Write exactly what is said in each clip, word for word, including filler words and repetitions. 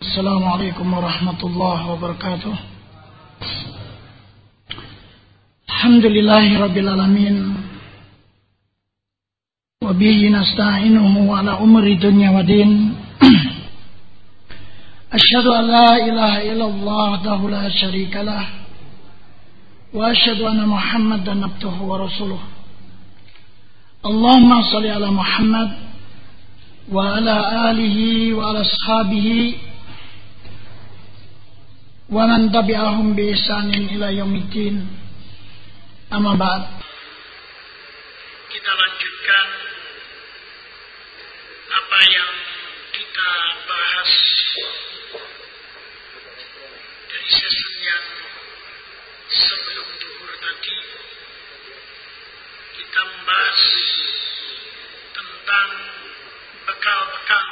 Assalamualaikum warahmatullahi wabarakatuh. Alhamdulillahirabbil alamin. Wa bihi nasta'inuhu ala umuri dunya waddin. Asyhadu an la ilaha illallah wahdahu la syarikalah wa asyhadu anna Muhammadan abduhu wa rasuluh. Allahumma shalli ala Muhammad wa ala alihi wa ala ashabihi wa man tabi'ahum bi ihsanin ila yaumiddin. Amma ba'd. Kita lanjutkan apa yang kita bahas dari sesi yang sebelum duhur tadi. Kita membahas tentang bekal-bekal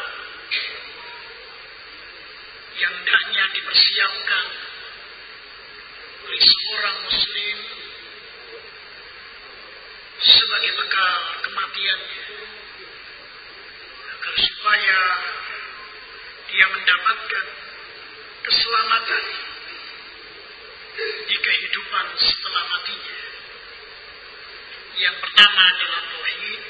yang hendaknya dipersiapkan oleh seorang muslim sebagai bekal kematiannya, agar supaya dia mendapatkan keselamatan di kehidupan setelah matinya. Yang pertama adalah tauhid,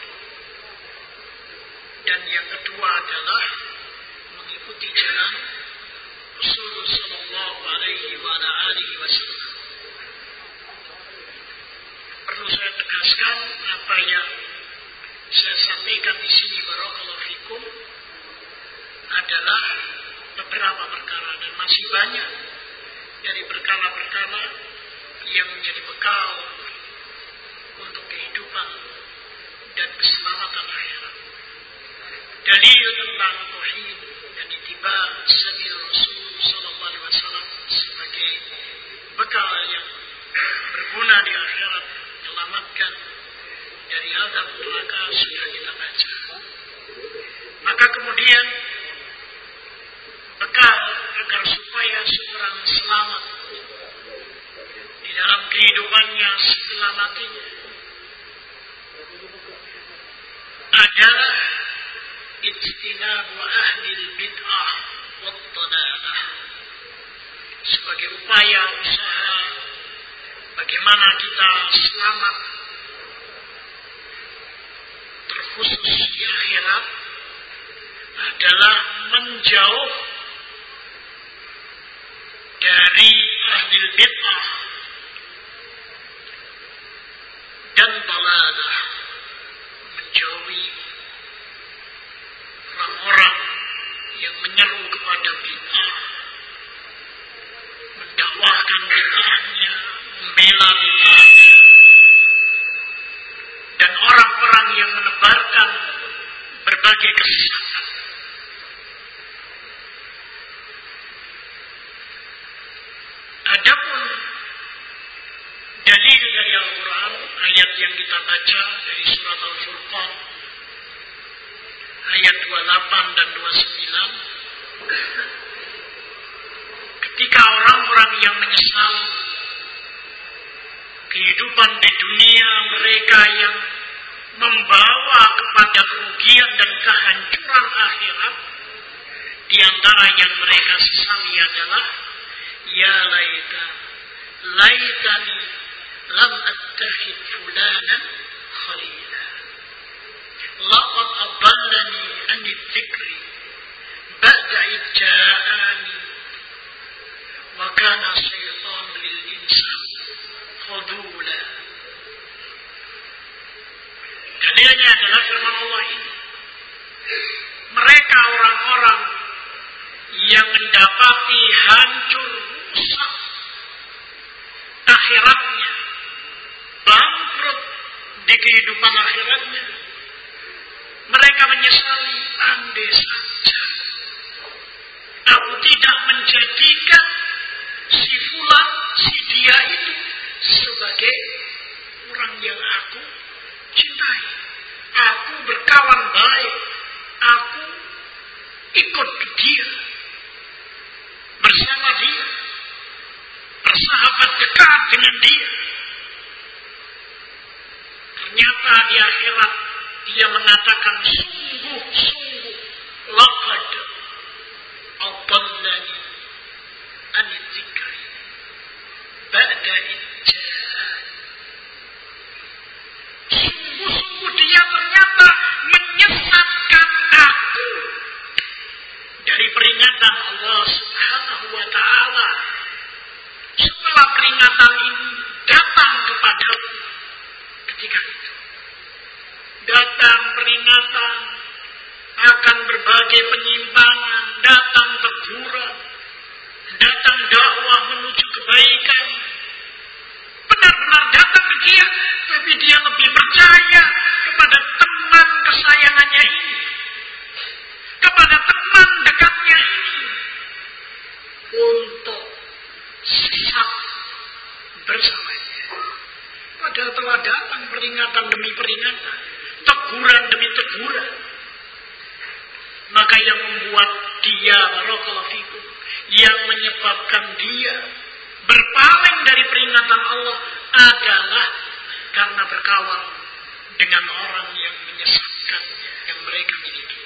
dan yang kedua adalah mengikuti jalan Rasulullah sallallahu alaihi wa ala alihi wasallam. Perlu saya tegaskan apa yang saya sampaikan di sini, barakallahu fikum, adalah beberapa perkara, dan masih banyak dari perkara-perkara yang menjadi bekal untuk kehidupan dan keselamatan akhirat. Dalil tentang tauhid dan ittiba sabil Rasul sallallahu alaihi wasallam sebagai bekal yang berguna di akhirat, menyelamatkan dari azab neraka, sudah kita baca. Maka kemudian bekal agar supaya seorang selamat di dalam kehidupannya setelah matinya adalah ijtinabu ahlil bid'ah wat dhalalah, sebagai upaya usaha bagaimana kita selamat terkhusus di akhirat adalah menjauh dari ahlil bid'ah dan dhalalah, menjauhi orang-orang yang menyeru kepada bid'ah, mendakwahkan bid'ahnya, membela bid'ahnya, dan orang-orang yang menebarkan berbagai kesesatan. Adapun dalil dari Al-Quran, ayat yang kita baca dari surat Al-Furqan ayat dua puluh delapan dan dua puluh sembilan, ketika orang-orang yang menyesal kehidupan di dunia mereka yang membawa kepada kerugian dan kehancuran akhirat, di antara yang mereka sesali adalah ya laita laitani lam attakhid fulanan khalila laqad adallani an dzikri ba'da id ja'ani wa kana syaitanu lil insani khudula. Dalilnya adalah firman Allah ini. Mereka orang-orang yang mendapati hancur rusak akhiratnya, bangkrut di kehidupan akhiratnya, mereka menyesali, andai saja aku tidak menjadikan si fulan, si dia itu sebagai orang yang aku cintai. Aku berkawan baik, aku ikut dia, bersama dia, bersahabat dekat dengan dia. Ternyata di akhirat dia mengatakan, sungguh-sungguh laqad adallani demi peringatan Allah Subhanahu wa ta'ala. Setelah peringatan ini datang kepadaku ketika itu, datang peringatan akan berbagai penyimpangan, datang teguran, datang dakwah menuju kebaikan. Benar-benar datang ke dia, tapi dia lebih percaya kepada teman kesayangannya ini, kepada teman dekatnya ini, untuk sesat bersamanya. Padahal telah datang peringatan demi peringatan, teguran demi teguran. Maka yang membuat dia, barakallahu fikum, yang menyebabkan dia berpaling dari peringatan Allah adalah karena berkawan dengan orang yang menyesatkannya, yang mereka miliki.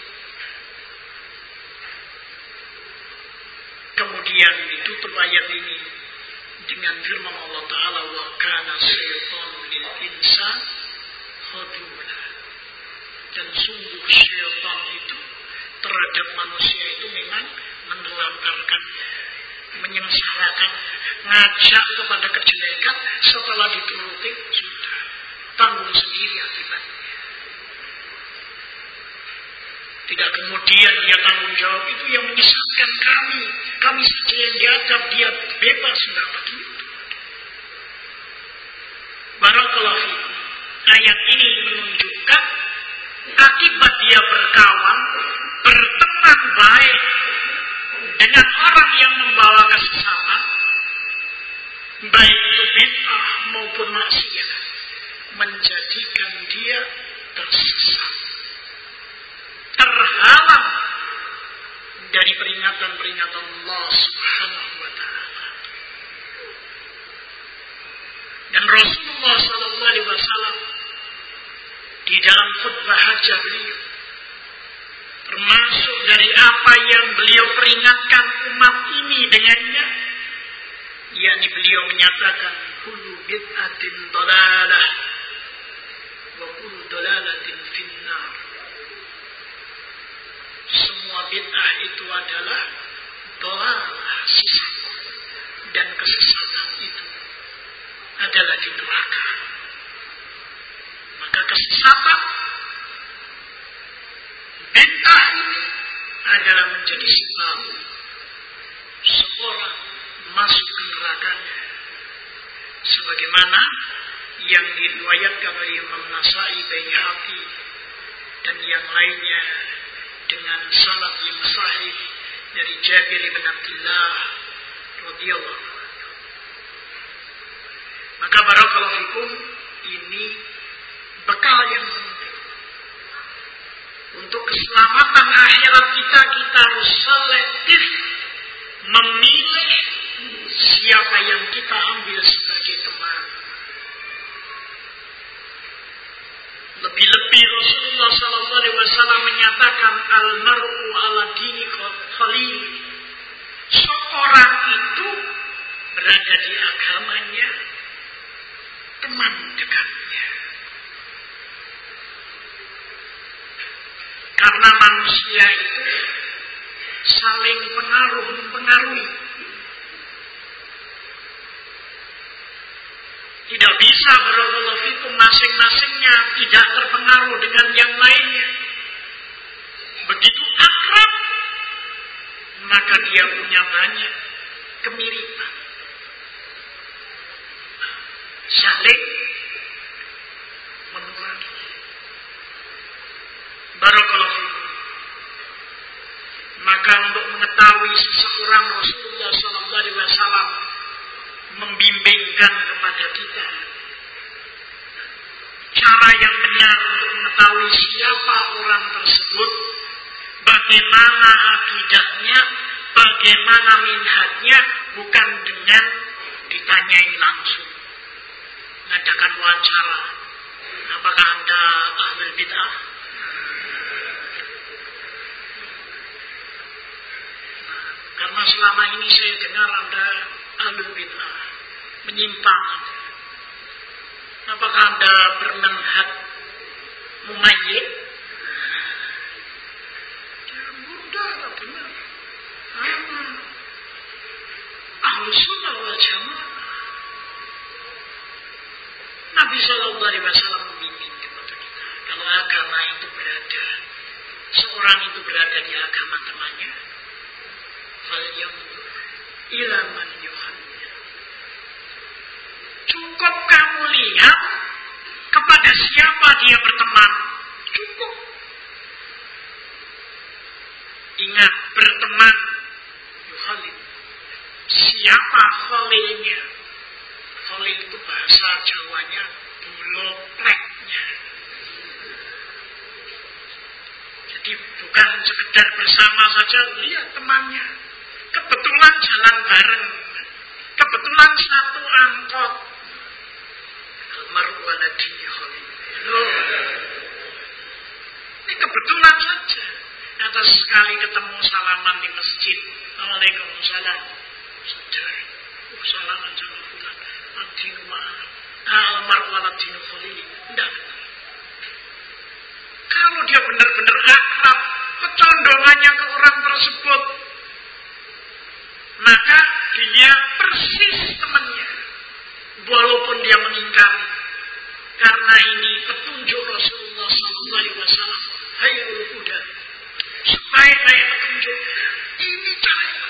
Kemudian ditutup ayat ini dengan firman Allah Ta'ala, wa kana syaitanu lil insan khadula. Dan sungguh syaitan itu terhadap manusia itu memang menelantarkannya, menyengsarakan, ngajak kepada kejelekan. Setelah dituruti sudah tanggung sendiri akibatnya. Tidak kemudian dia tanggung jawab, itu yang menyesatkan kami, kami saja yang diadab, dia bebas. Tidak begitu. Barakallahu fikum. Ayat ini menunjukkan akibat dia berkawan, berteman baik dengan orang yang membawa kesesatan, baik itu bid'ah maupun maksiat, menjadikan dia tersesat, terhalang dari peringatan-peringatan Allah Subhanahu wa ta'ala. Dan Rasulullah sallallahu alaihi wasallam di dalam khutbah hajah beliau, termasuk dari apa yang beliau peringatkan umat ini dengannya, yakni beliau menyatakan kullu bid'atin dhalalah wa kullu dhalalatin finnar. Semua bid'ah itu adalah dhalalah, sesat, dan kesesatan itu adalah di neraka. Maka kesesatan bid'ah ini adalah menjadi sebab seorang masuk ke nerakanya, sebagaimana yang diriwayatkan oleh Imam Nasai, Baihaqi dan yang lainnya dengan sanad yang sahih dari Jabir bin Abdullah radhiyallahu anhu. Maka barakallahu fikum, ini bekal yang penting untuk keselamatan akhirat kita. Kita harus selektif memilih siapa yang kita ambil sebagai teman. Lebih-lebih Rasulullah sallallahu alaihi wasallam menyatakan al-mar'u ala dini khalil. Seorang itu berada di agamanya teman dekatnya. Karena manusia itu saling pengaruh, mempengaruhi. Tidak bisa barakallahu fikum masing-masingnya tidak terpengaruh dengan yang lainnya. Begitu akrab, maka dia punya banyak kemiripan. Saling mengurangi. Barakallahu fikum. Maka untuk mengetahui seseorang, Rasulullah sallallahu alaihi wasallam membimbingkan kepada kita cara yang benar untuk mengetahui siapa orang tersebut, bagaimana akidahnya, bagaimana minhajnya, bukan dengan ditanyai langsung, mengadakan wawancara. Apakah Anda ahlul bid'ah? Nah, karena selama ini saya dengar Anda ahlul bid'ah, menyimpang. Apakah Anda bermanhaj mumayyiz? Ya mudah, benar. Nabi Shallallahu Alaihi Wasallam membimbing kepada kita. Kalau agama itu berada, seorang itu berada di agama temannya, falyanzur ila man yuhanna. Cukup kamu lihat kepada siapa dia berteman. Cukup. Ingat, berteman yuhalil. Siapa khalilnya? Khalil itu bahasa Jawanya bulopleknya. Jadi bukan sekedar bersama saja, lihat temannya. Kebetulan jalan bareng. Kebetulan satu angkot. Almaru ala dini Khalil. Loh. Ini kebetulan saja. Atas sekali ketemu salaman di masjid. Waalaikumsalam. Saudara. Oh, salaman sama fulan. Adinu ma'ana. Almaru ala dini Khalil. Tidak. Kalau dia benar-benar akrab, kecondongannya ke orang tersebut, maka dia persis temannya. Walaupun dia mengingkari. Karena ini petunjuk Rasulullah shallallahu alaihi wasallam. Hayrul huda. Sebaik-baik petunjuk. Ini cara.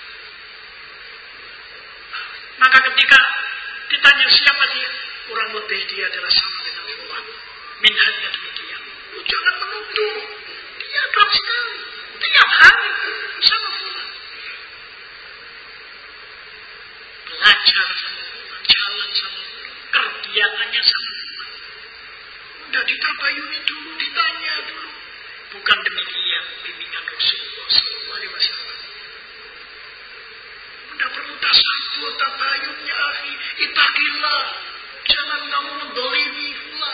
Maka ketika ditanya siapa dia, kurang lebih dia adalah sama dengan Fulan. Minhajnya demikian. Lu jangan menuduh. Dia akrab sekali. Tiap hari sama Fulan. Belajar sama Fulan, jalan sama Fulan, kegiatannya sama Fulan. Udah ditabayuni dulu, ditanya dulu. Bukan demikian bimbingan Rasulullah shallallahu alaihi wasallam. Udah perlu tasabut, tabayunnya akhi, ittaqillah. Jangan kamu mendolimi Fulan.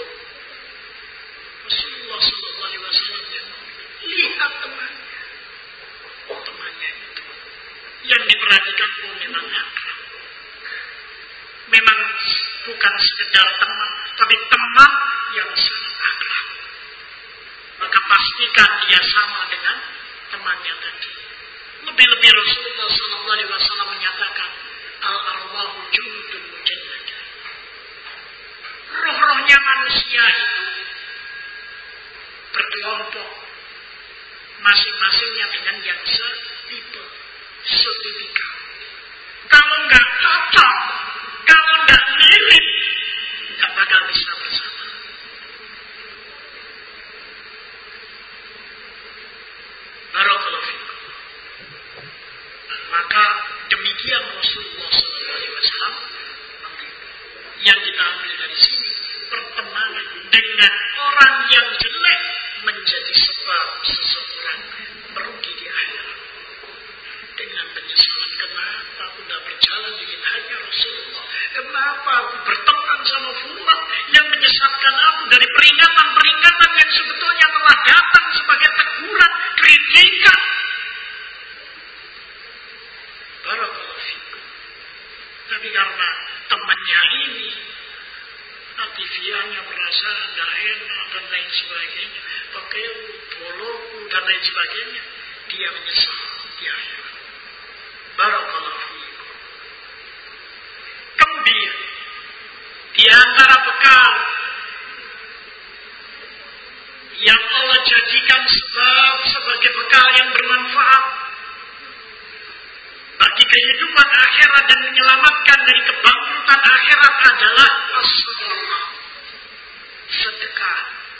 Rasulullah shallallahu alaihi wasallam lihat temannya. Temannya itu yang diperhatikan pun memang akrab. Memang bukan sekedar teman, tapi teman yang sangat akrab. Maka pastikan dia sama dengan temannya tadi. Lebih-lebih Rasulullah shallallahu alaihi wasallam menyatakan, al-arwahu jundun mujannadah. Roh-rohnya manusia itu berkelompok, masing-masingnya dengan yang setipe, setipikal. Kalau nggak cocok, kalau nggak mirip, nggak bakal bisa bersama. Barakallahu fikum. Maka demikian Rasulullah shallallahu alaihi wasallam. Yang kita ambil dari sini, pertemanan dengan orang yang jelek menjadi sebab seseorang merugi di akhirat. Dengan penyesalan, kenapa aku tidak berjalan dengan hanya Rasulullah? Kenapa aku berteman sama Fulan yang menyesatkan aku dari peringatan-peringatan yang sebetulnya telah datang sebagai teguran, kritikan. Barakallahu fikum. Tapi karena temannya ini, aktiviannya merasa tidak enak dan lain sebagainya, pakai boloku dan lain sebagainya, dia menyesal di akhirat. Barakallahu fikum. Kemudian di antara bekal yang Allah jadikan sebab sebagai bekal yang bermanfaat bagi kehidupan akhirat dan menyelamatkan dari kebangkrutan akhirat adalah as-sadaqah. Sedekah.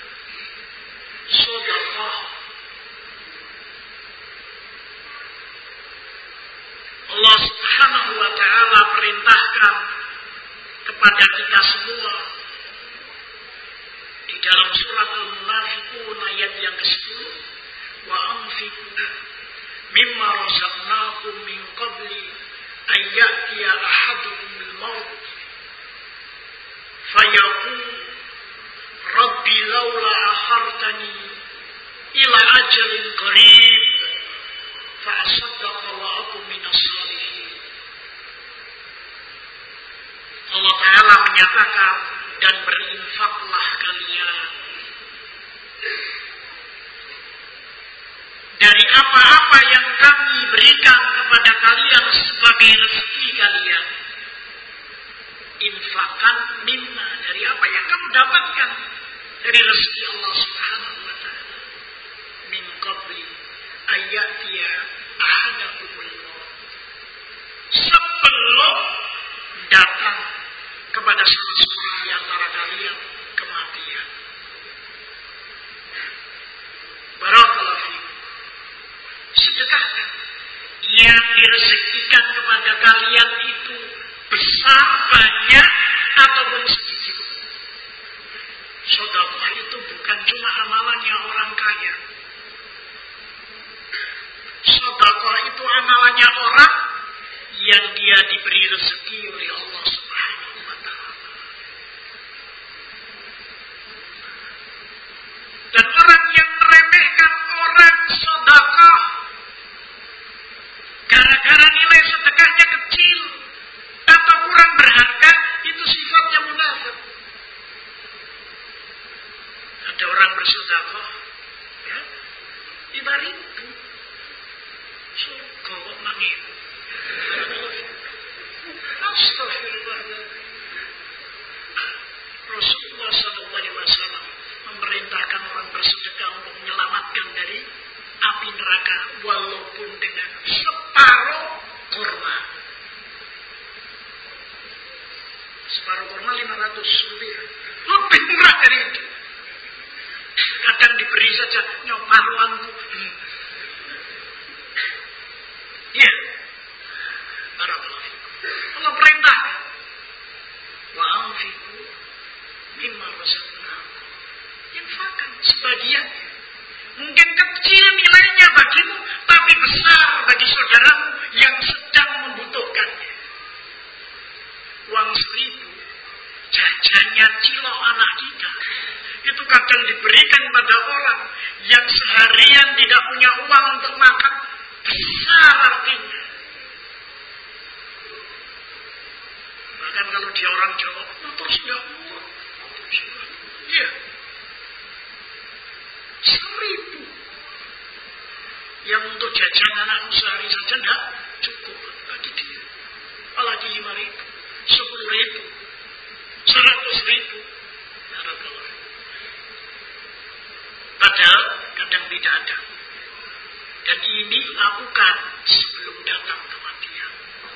Sedekah. Allah Subhanahu wa ta'ala perintahkan kepada kita semua di dalam surat Al-Munafiqun ayat yang kesepuluh, wa anfiqu mimma razaqnakum min qabli an ya'tiya ahadukumul maut fayaqul rabbi laula akhartani ila ajalin qarib fa asaddaqa wa akum minas salihin. Allah Ta'ala menyatakan, dan berinfaklah kalian dari apa-apa yang kami berikan kepada kalian sebagai rezeki kalian. infakkan mimma, dari apa yang kamu dapatkan dari rezeki Allah Subhanahu wa taala. Min qabli ayatiya ahadakumul maut, sebelum datang kepada salah seorang di antara kalian kematian. Barakallahu fiikum. Sedekahkan. Yang direzekikan kepada kalian itu besar, banyak, ataupun sedikit. Sedekah itu bukan cuma amalannya orang kaya. Sedekah itu amalannya orang yang dia diberi rezeki oleh Allah Subhanahu wa taala. Dan orang yang meremehkan orang sedekah gara-gara nilai sedekahnya kecil atau kurang berharga, itu sifatnya munafik. Ada orang bersedekah, ya, lima ribu, surga kok mangin. Astagfirullahaladzim. Rasulullah shallallahu alaihi wasallam memerintahkan orang bersedekah untuk menyelamatkan dari api neraka walaupun dengan separuh kurma. Separuh kurma lima ratus rupiah. Lebih murah dari itu. Kadang diberi saja nyoparuanku. Hmm. Ya. Barakallahu fikum. Allah perintah. Wa anfiqu mimma razaqnakum. Infakkan sebagian. Mungkin kecil nilainya bagimu, tapi besar bagi saudaramu yang sedang membutuhkannya. Uang seribu, jajannya cilok anak kita, itu kadang diberikan pada orang yang seharian tidak punya uang untuk makan, besar artinya. Bahkan kalau dia orang Jawa, motor sudah murah. Iya. Seribu. Yang untuk jajan anak sehari saja tidak cukup bagi dia. Apalagi lima ribu, sepuluh ribu, seratus ribu. Padahal kadang tidak ada. Dan ini lakukan sebelum datang kematian.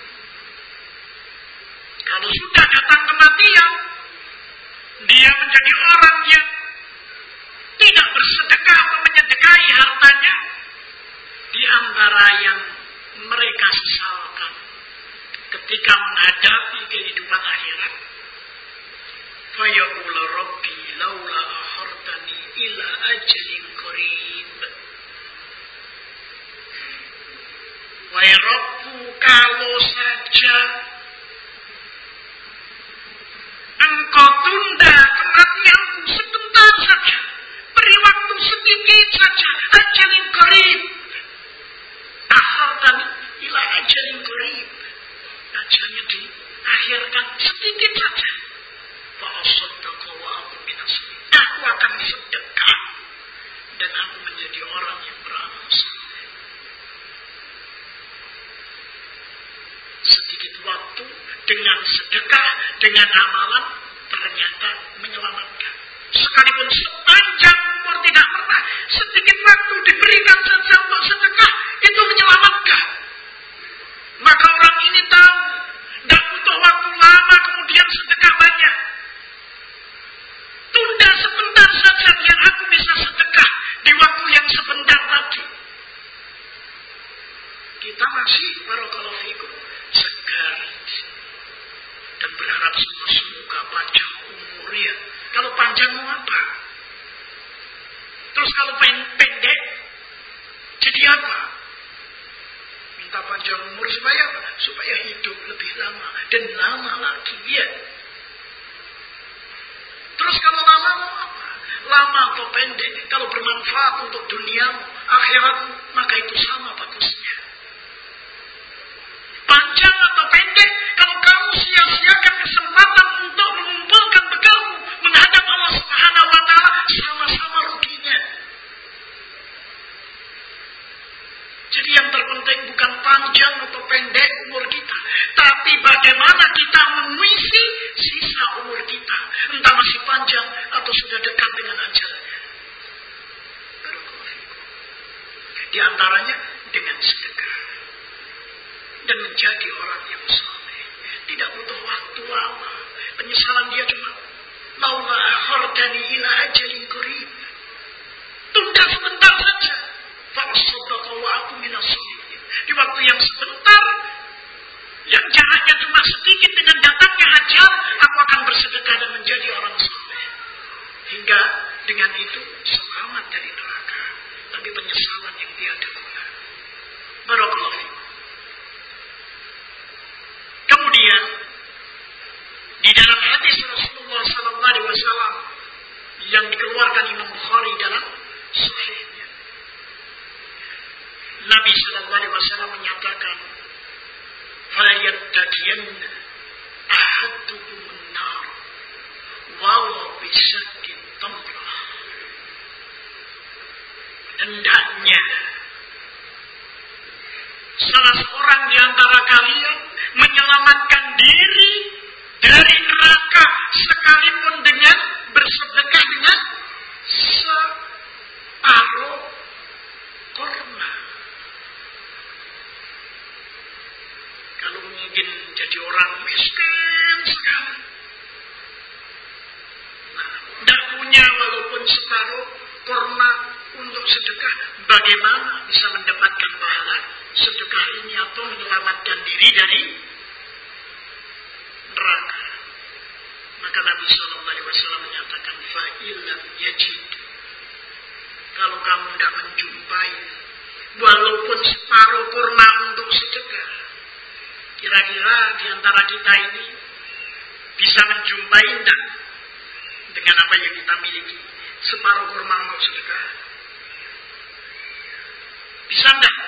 Kalau sudah datang kematian, dia menjadi orang yang tidak bersedekah atau menyedekahi hartanya, di antara yang mereka sesalkan ketika menghadapi kehidupan akhirat. Fayaqulu rabbi laula akhartani ila ajalin qarib. Wahai Rabbu, kalau saja Engkau tunda kematianku sebentar saja, beri waktu sedikit saja, ajalin qarib. Akhartani ila ajalin qarib. Ajalnya diakhirkan sedikit saja. Fa'asaddaqa wa aku minas sholihin. Aku akan sedekah dan aku menjadi orang yang beramal saleh. Sedikit waktu dengan sedekah, dengan amalan ternyata menyelamatkan. Sekalipun sepanjang umur tidak pernah sedikit waktu diberikan saja untuk sedekah, itu menyelamatkan. Maka orang ini tahu, tidak butuh waktu lama kemudian sedekah banyak. Tunda sebentar saja biar aku bisa sedekah di waktu yang sebentar tadi. Kita masih barakallahu fikum segar dan berharap semoga panjang umur ya. Kalau panjang mau apa? Terus kalau pendek jadi apa? Minta panjang umur supaya apa? Supaya hidup lebih lama dan lama lagi ya. Terus kalau lama mau apa? Lama atau pendek, kalau bermanfaat untuk duniamu, akhiratmu, maka itu sama bagusnya. Panjang atau pendek, kalau kamu sia-siakan kesempatan untuk mengumpulkan bekalmu menghadap Allah Subhanahu wa taala, sama-sama ruginya. Jadi yang terpenting bukan panjang atau pendek umur kita, tapi bagaimana kita mengisi dan menjadi orang yang saleh. Tidak butuh waktu lama. Penyesalan dia cuma laula akhartani ila ajalin qarib. Tunda sebentar saja. Fa asaddaqa wa aku minas shalihin. Di waktu yang sebentar, yang jaraknya cuma sedikit dengan datangnya ajal, aku akan bersedekah dan menjadi orang saleh. Hingga dengan itu selamat dari neraka. Tapi penyesalan yang tiada guna. Barakallahu fikum. Kemudian di dalam hadis Rasulullah sallallahu alaihi wasallam yang dikeluarkan Imam Bukhari dalam sahihnya, Nabi sallallahu alaihi wasallam menyatakan, "Fala yattaqiyanna ahadukum an-nar walau bisakin tamrah." Hendaknya salah seorang di antara kalian menyelamatkan diri dari neraka sekalipun dengan bersedekah dengan separuh kurma. Kalau mungkin jadi orang miskin sekali, nah, tidak punya walaupun separuh kurma untuk sedekah, bagaimana bisa mendapatkan pahala sedekah ini atau menyelamatkan diri dari neraka? Maka Nabi shallallahu alaihi wasallam menyatakan, fa'ilam yajid, kalau kamu tidak menjumpai walaupun separuh kurma untuk sedekah. Kira-kira di antara kita ini bisa menjumpai tidak dengan apa yang kita miliki separuh kurma untuk sedekah? Bisa tidak?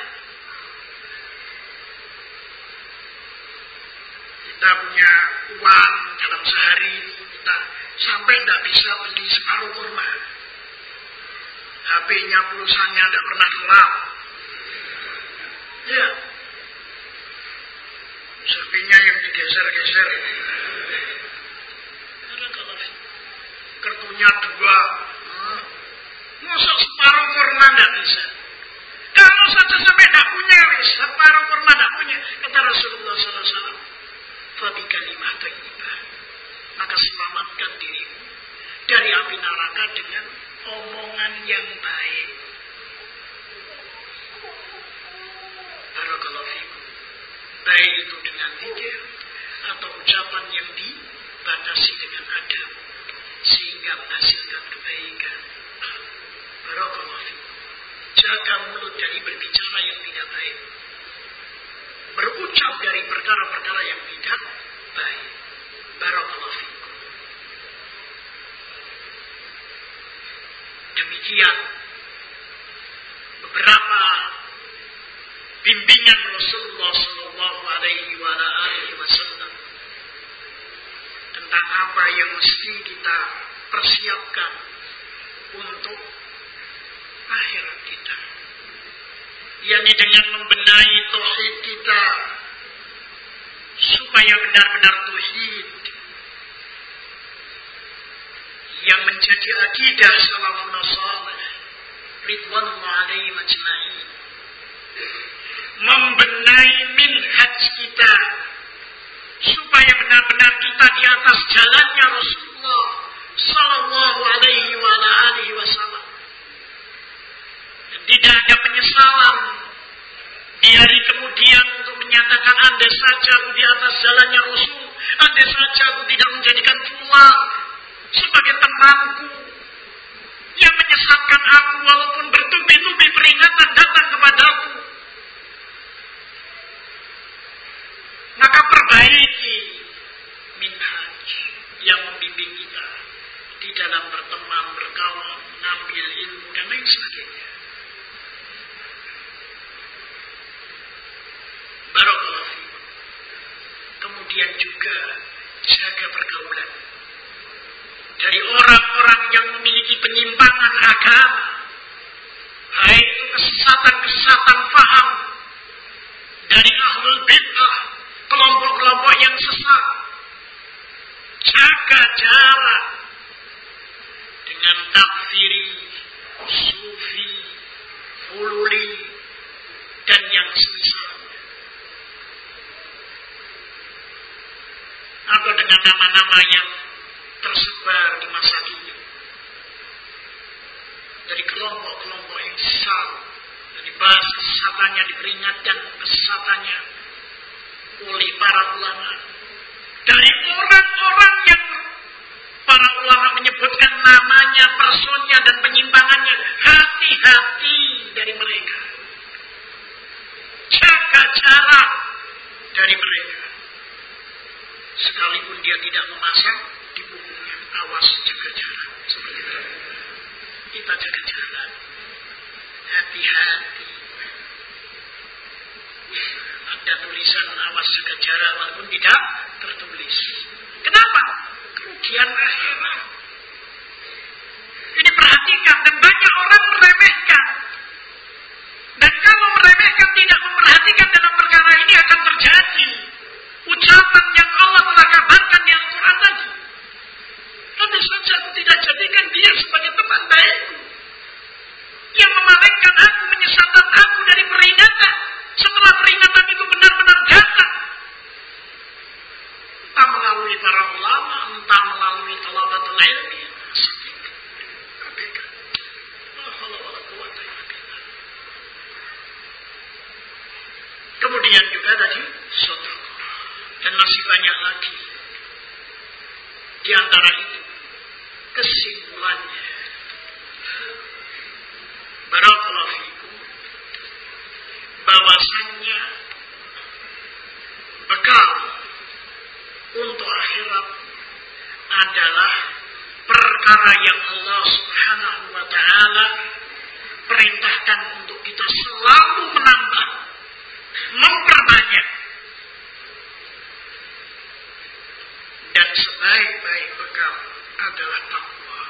Kita punya uang dalam sehari, kita sampai tidak bisa beli separuh kurma. H P-nya, pulsanya tidak pernah gelap. Ya. Serpinya yang digeser-geser. Karena kalau kartunya dua, hmm, masa separuh kurma tidak bisa? Kalau saja sampai tidak punya, separuh kurma tidak punya, kata Rasulullah shallallahu alaihi wasallam, fabi kalimah thayyibah, maka selamatkan dirimu dari api neraka dengan omongan yang baik. Barakallahu fikum. Baik itu dengan zikir atau ucapan yang dibatasi dengan adab sehingga menghasilkan kebaikan. Barakallahu fikum. Jaga mulut dari berbicara yang tidak baik, berucap dari perkara-perkara yang tidak baik. Barakallahu fikum. Demikian beberapa bimbingan Rasulullah Sallallahu Alaihi Wasallam tentang apa yang mesti kita persiapkan untuk akhirat kita, yakni dengan membenahi tauhid kita supaya benar-benar tauhid yang menjadi akidah salafun salih ridwanullah alaihim ajma'in, membenahi minhaj kita supaya benar-benar kita di atas jalannya Rasulullah sallallahu alaihi wa alihi wasallam. Dan tidak ada penyesalan di hari kemudian untuk menyatakan, andai saja aku di atas jalannya Rasul, andai saja aku tidak menjadikan fulan sebagai temanku yang menyesatkan aku walaupun bertubi-tubi peringatan datang kepadaku. Maka perbaiki minhaj yang membimbing kita di dalam berteman, berkawan, mengambil ilmu dan lain sebagainya. Barakallahu fikum. Kemudian juga jaga pergaulan dari orang-orang yang memiliki penyimpangan agama, baik itu kesesatan-kesesatan faham dari ahlul bid'ah, kelompok-kelompok yang sesat. Jaga jarak dengan takfiri, sufi, hululi, dan yang semisal. dengan nama-nama yang tersebar di masa kini. Dari kelompok-kelompok yang sesat, dan dibahas kesesatannya, diperingatkan kesesatannya oleh para ulama. Dari orang-orang yang para ulama menyebutkan namanya, personnya, dan penyimpangannya, hati-hati dari mereka. Jaga jarak dari mereka. Sekalipun dia tidak memasang di punggungnya, awas jaga jarak. Seperti itu. Kita jaga jarak. Hati-hati. Ada tulisan awas jaga jarak walaupun tidak tertulis. Kenapa? Kerugian akhirat. Ini perhatikan, dan banyak orang meremehkan. Dan kalau meremehkan, tidak memperhatikan dalam perkara ini, akan terjadi ucapan yang Allah telah kabarkan di Al-Quran tadi. Tentu saja aku tidak jadikan dia sebagai teman baikku, yang memalingkan aku, menyesatkan aku dari peringatan, setelah peringatan itu benar-benar datang. Entah melalui para ulama, entah melalui talabatul ilmi. Kemudian juga tadi sedekah, dan masih banyak lagi. Di antara itu kesimpulannya, barakallahu fikum, bahwasannya bekal untuk akhirat adalah perkara yang Allah Subhanahu wa ta'ala perintahkan untuk kita selalu menambah, memperbanyak. Dan sebaik-baik bekal adalah takwa.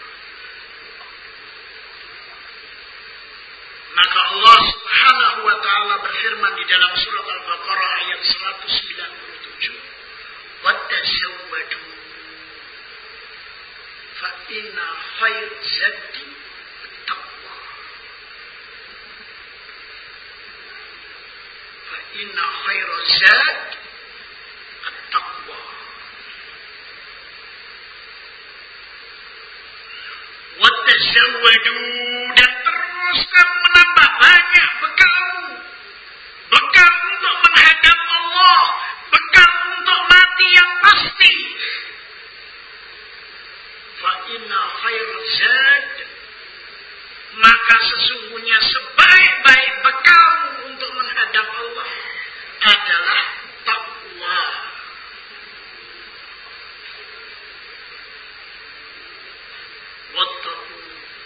Maka Allah Subhanahu wa ta'ala berfirman di dalam surat Al-Baqarah ayat seratus sembilan puluh tujuh, "Wattazawwadu fa inna khair zadi taqwa." Fa inna khair zad at-taqwa. Wattazawwadu, dan teruskan menambah banyak bekalmu. Bekal untuk menghadap Allah, bekal untuk mati yang pasti. Fa inna khairuz zad, maka sesungguhnya sebaik-baik bekalmu untuk menghadap Allah adalah takwa. Wattaqu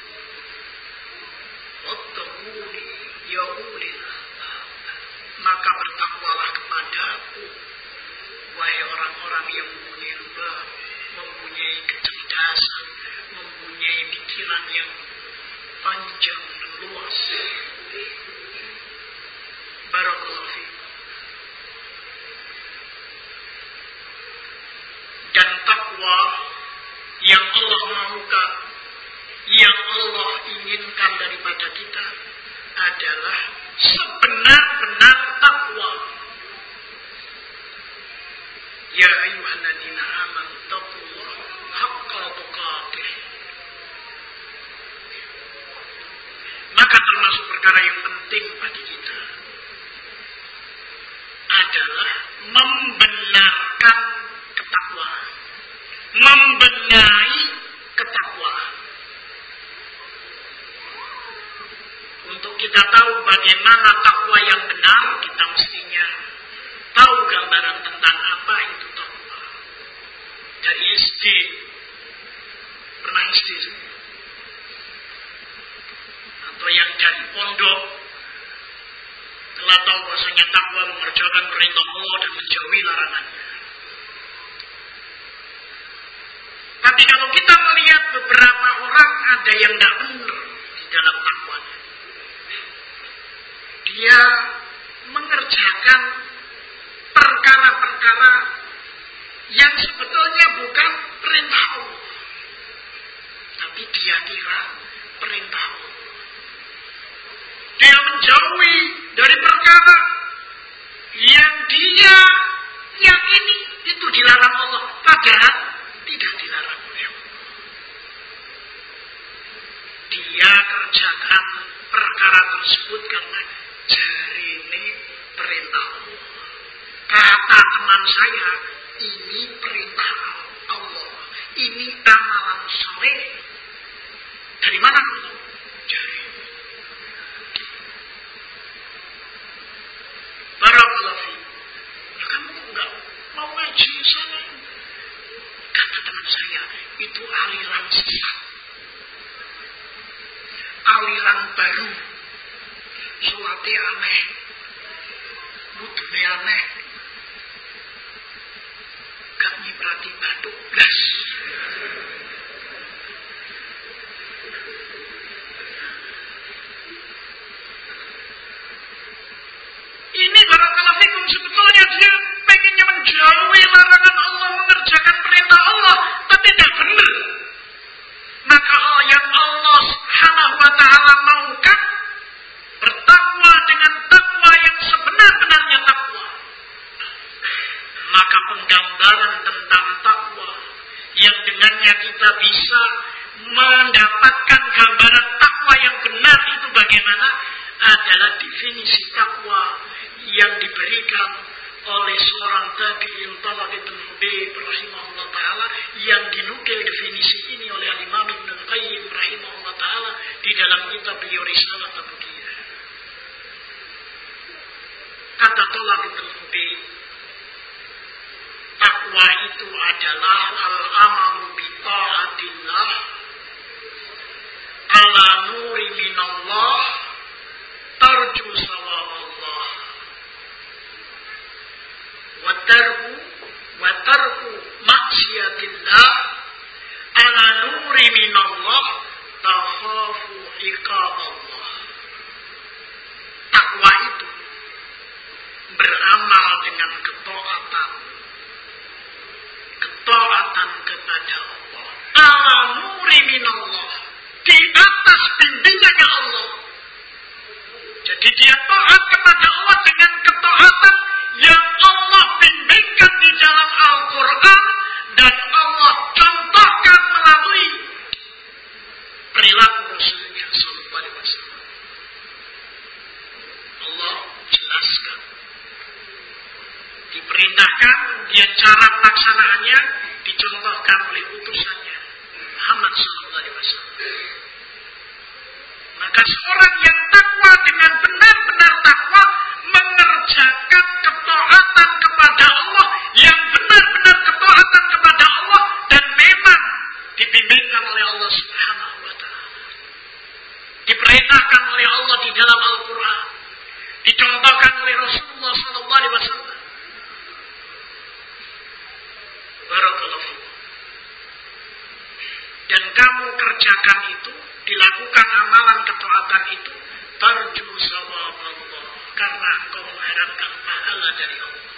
wattaquni ya ulil albab, maka bertakwalah kepadaku wahai orang-orang yang mempunyai albab, mempunyai kecerdasan, mempunyai pikiran yang panjang dan luas. Barakallahu fiikum. Dan takwa yang Allah maukan, yang Allah inginkan daripada kita adalah sebenar-benar takwa. Ya ayyuhalladzina amanu taqullaha haqqa tuqatih. Maka termasuk perkara yang penting bagi kita adalah membenarkan ketakwaan, membenahi ketakwaan. Untuk kita tahu bagaimana takwa yang benar, kita mestinya tahu gambaran tentang apa itu takwa. Dari S D, pernah S D atau yang dari pondok telah tahu bahasanya takwa mengerjakan perintah Allah dan menjauhi larangannya. Tapi kalau kita melihat beberapa orang, ada yang tidak benar di dalam takwanya. Dia mengerjakan perkara-perkara yang sebetulnya bukan perintah Allah, tapi dia kira perintah Allah. Dia menjauhi dari perkara yang dia yakini itu dilarang Allah, padahal tidak dilarang oleh Allah. Dia kerjakan perkara tersebut karena jari ini perintah Allah. Kata teman saya, ini perintah Allah, ini amalan soleh. Dari mana kamu? Jari. Barakallahu fiik. Kamu enggak mau ngaji sana? Kata teman saya, itu aliran sesat, aliran baru, sholatnya aneh, wudhunya aneh, gak nyiprati batuk blas. Ini barakallahu fikum, sebetulnya dia pengennya menjauhi larangan Allah, mengerjakan perintah Allah, tapi tidak benar. Maka yang Allah Subhanahu wa ta'ala maukan bertakwa dengan takwa yang sebenar-benarnya takwa. Maka penggambaran tentang takwa yang dengannya kita bisa mendapatkan gambaran takwa yang benar itu bagaimana adalah definisi takwa yang diberikan oleh seorang tabi'in Talaq bin Hubayb rahimahullah ta'ala, yang dinukil definisi ini oleh Imam Ibn Qayyim rahimahullah ta'ala di dalam kitab beliau Risalah Tabugiyah. Kata Talaq bin Hubayb, takwa itu adalah al-amalu bi ta'atillah ala nuri minallah tarju sawaballah wa tarku wa tarku maksiatillah ala nuri minallah takhafu iqaballah. Takwa itu beramal dengan ketaatan, ketaatan kepada Allah ala nuri minallah, di atas bimbingannya Allah. Jadi dia taat kepada Allah dengan ketaatan yang Allah bimbingkan di dalam Al-Quran dan Allah contohkan melalui perilaku Rasulnya sallallahu alaihi wasallam. Allah jelaskan, diperintahkan, kemudian cara pelaksanaannya dicontohkan oleh utusannya Muhammad sallallahu alaihi wasallam. Maka seorang yang takwa dengan benar-benar takwa mengerjakan ketaatan kepada Allah yang benar-benar ketaatan kepada Allah dan memang dibimbingkan oleh Allah Subhanahu wa ta'ala, diperintahkan oleh Allah di dalam Al-Quran, dicontohkan oleh Rasulullah sallallahu alaihi wasallam. Barakallahu fikum. Dan kamu kerjakan itu, dilakukan amalan ketaatan itu, tarju sawaballah, karena engkau mengharapkan pahala dari Allah.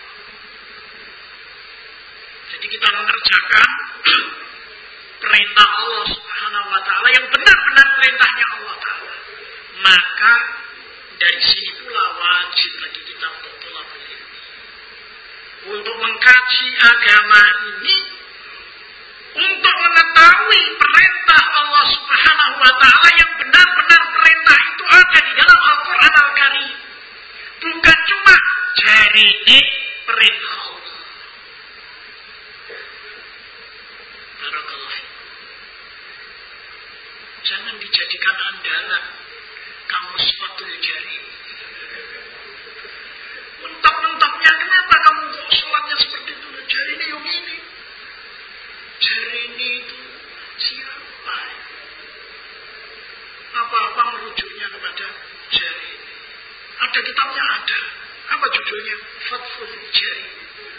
Jadi kita mengerjakan perintah Allah Subhanahu wa ta'ala yang benar-benar perintahnya Allah ta'ala. Maka dari sini pula wajib bagi kita untuk thalabul ilmi, untuk mengkaji agama ini, untuk mengetahui perintah Allah Subhanahu wa ta'ala yang benar-benar perintah itu ada di dalam Al-Quran Al-Karim. Bukan cuma jari ini perintah Allah. Barakallah. Jangan dijadikan andalan kamu sepatul jari. Mentok-mentoknya kenapa kamu kok sholatnya seperti itu? Jari ini yang ini. Jari ini itu siapa? Apa-apa merujuknya kepada jari ini. Ada kitabnya ada. Apa judulnya? Fathul Jari.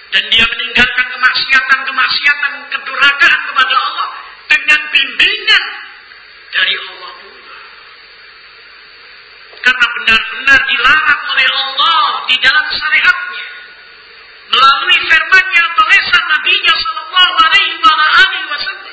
Dan dia meninggalkan kemaksiatan-kemaksiatan, kedurhakaan kepada Allah dengan bimbingan dari Allah pula. Karena benar-benar dilarang oleh Allah di dalam syariatnya, melalui firman-Nya atau lisan Nabi-Nya sallallahu alaihi wasallam.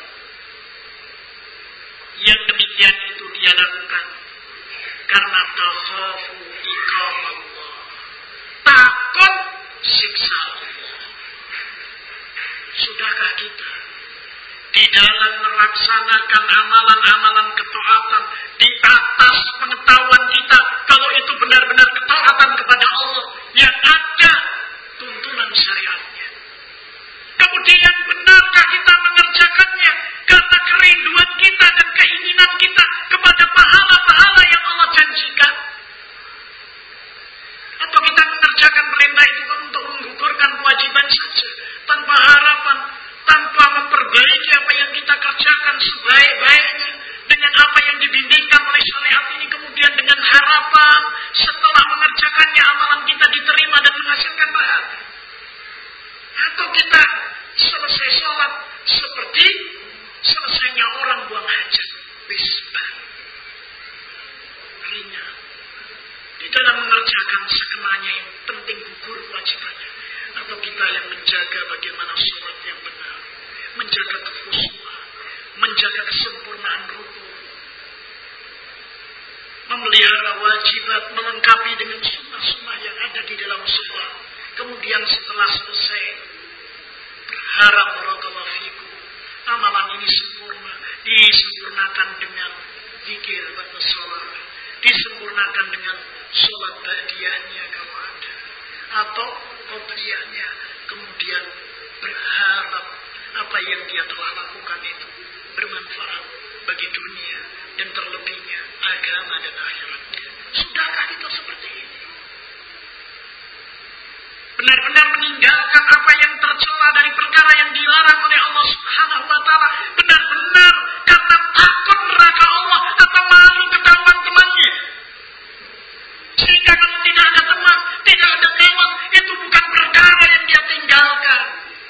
Yang demikian itu dia lakukan karena takhafu iqab Allah, takut siksa Allah. Sudahkah kita di dalam melaksanakan amalan-amalan ketaatan di atas pengetahuan kita kalau itu benar-benar ketaatan kepada Allah yang ada tuntunan syariatnya? Kemudian benarkah kita mengerjakannya karena kerinduan kita dan keinginan kita kepada pahala-pahala yang Allah janjikan? Atau kita mengerjakan perintah itu untuk menggugurkan kewajiban saja, tanpa harapan, tanpa memperbaiki apa yang kita kerjakan sebaik-baiknya dengan apa yang dibimbingkan oleh syariat ini, kemudian dengan harapan setelah mengerjakannya amalan kita diterima dan menghasilkan pahala? Atau kita selesai sholat seperti selesainya orang buang hajat, wisbah, ringan. Di dalam mengerjakan sekenanya yang penting gugur kewajibannya. Atau kita yang menjaga bagaimana sholat yang benar, menjaga kekhusyuan, menjaga kesempurnaan rukun, memelihara wajibat, melengkapi dengan sunnah-sunnah yang ada di dalam sholat. Kemudian setelah selesai, berharap barakallahu fikum, amalan ini sempurna, disempurnakan dengan zikir ba'da sholat, disempurnakan dengan sholat ba'diyahnya kalau ada, atau qobliyahnya. Kemudian berharap apa yang dia telah lakukan itu bermanfaat bagi dunia dan terlebihnya agama dan akhiratnya. Sudahkah kita seperti ini? Benar-benar meninggalkan apa yang tercela dari perkara yang dilarang oleh Allah Subhanahu wa taala, benar-benar karena takut neraka Allah atau malu ketahuan temannya. Sehingga kalau tidak ada teman, tidak ada kawan, itu bukan perkara yang dia tinggalkan.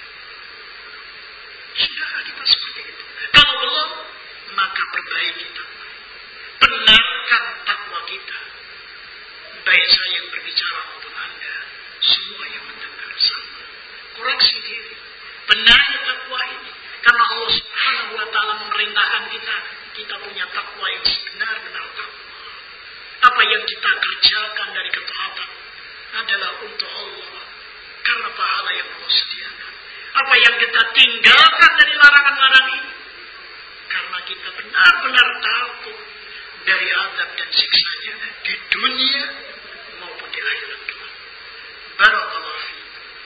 Sudahkah kita seperti itu? Kalau belum, maka perbaiki takwa. Benarkan takwa kita. Baik saya yang berbicara maupun Anda, semua yang mendengar sama. Koreksi diri. Benahi takwa ini. Karena Allah Subhanahu wa taala memerintahkan kita, kita punya takwa yang sebenar-benar takwa. Apa yang kita kerjakan dari ketaatan adalah untuk Allah, karena pahala yang Allah sediakan. Apa yang kita tinggalkan dari larangan-larangan ini, karena kita benar-benar takut dari azab dan siksanya di dunia maupun di akhirat kelak. Barakallahu fiik.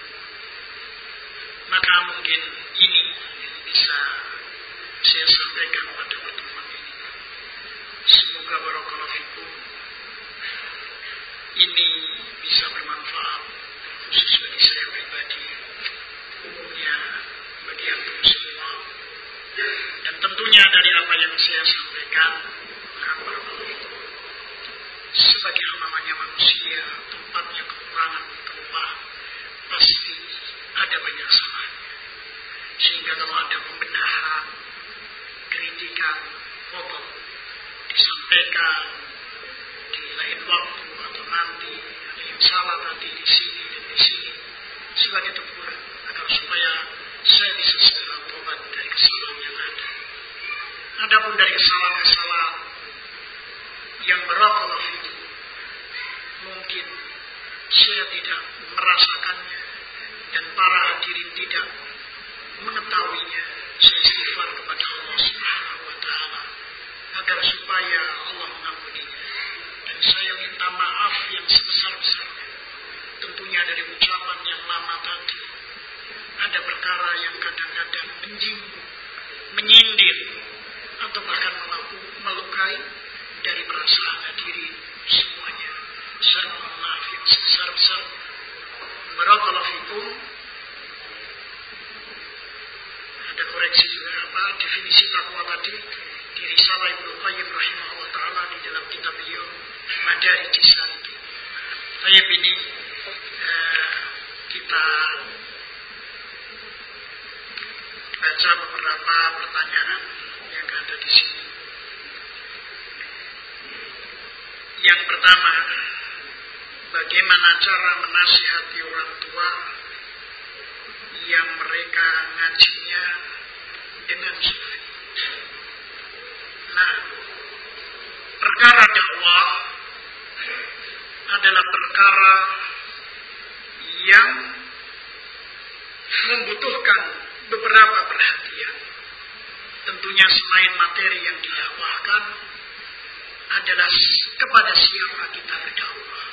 Maka mungkin ini yang bisa saya sampaikan pada pertemuan ini. Semoga barakallahu fiikum ini bisa bermanfaat, khusus bagi saya pribadi, umumnya bagi antum semua, dan tentunya dari apa yang saya sampaikan, sebagai namanya manusia, tempatnya kekurangan, kelupaan, pasti ada banyak salah. Sehingga kalau ada pembenaran, kritikan, khotbah disampaikan di lain waktu atau nanti, ada yang salah tadi di sini dan di sini, sebagai teguran agar supaya saya bisa segera tobat dari kesalahan yang ada. Adapun dari kesalahan-kesalahan yang barakallahu fikum, mungkin saya tidak merasakannya dan para hadirin tidak mengetahuinya, saya istighfar kepada Allah Subhanahu wa taala agar supaya Allah mengampuninya. Dan saya minta maaf yang sebesar-besarnya. Tentunya dari ucapan yang lama tadi, ada perkara yang kadang-kadang menyinggung, menyindir, atau bahkan melukai dari perasaan hadirin semuanya. Saya mohon maaf yang sebesar-besar. Barakallahu fikum. Ada koreksi juga apa definisi takwa tadi di Risalah Ibnu Qayyim rahimahullah taala di dalam kitab beliau Madarijus Salikin. Ayat ini eh, kita baca beberapa pertanyaan yang ada di sini. Yang pertama, bagaimana cara menasihati orang tua yang mereka ngajinya dengan sufi? Nah, perkara dakwah adalah perkara yang membutuhkan beberapa perhatian. Tentunya selain materi yang didakwahkan adalah kepada siapa kita berdakwah.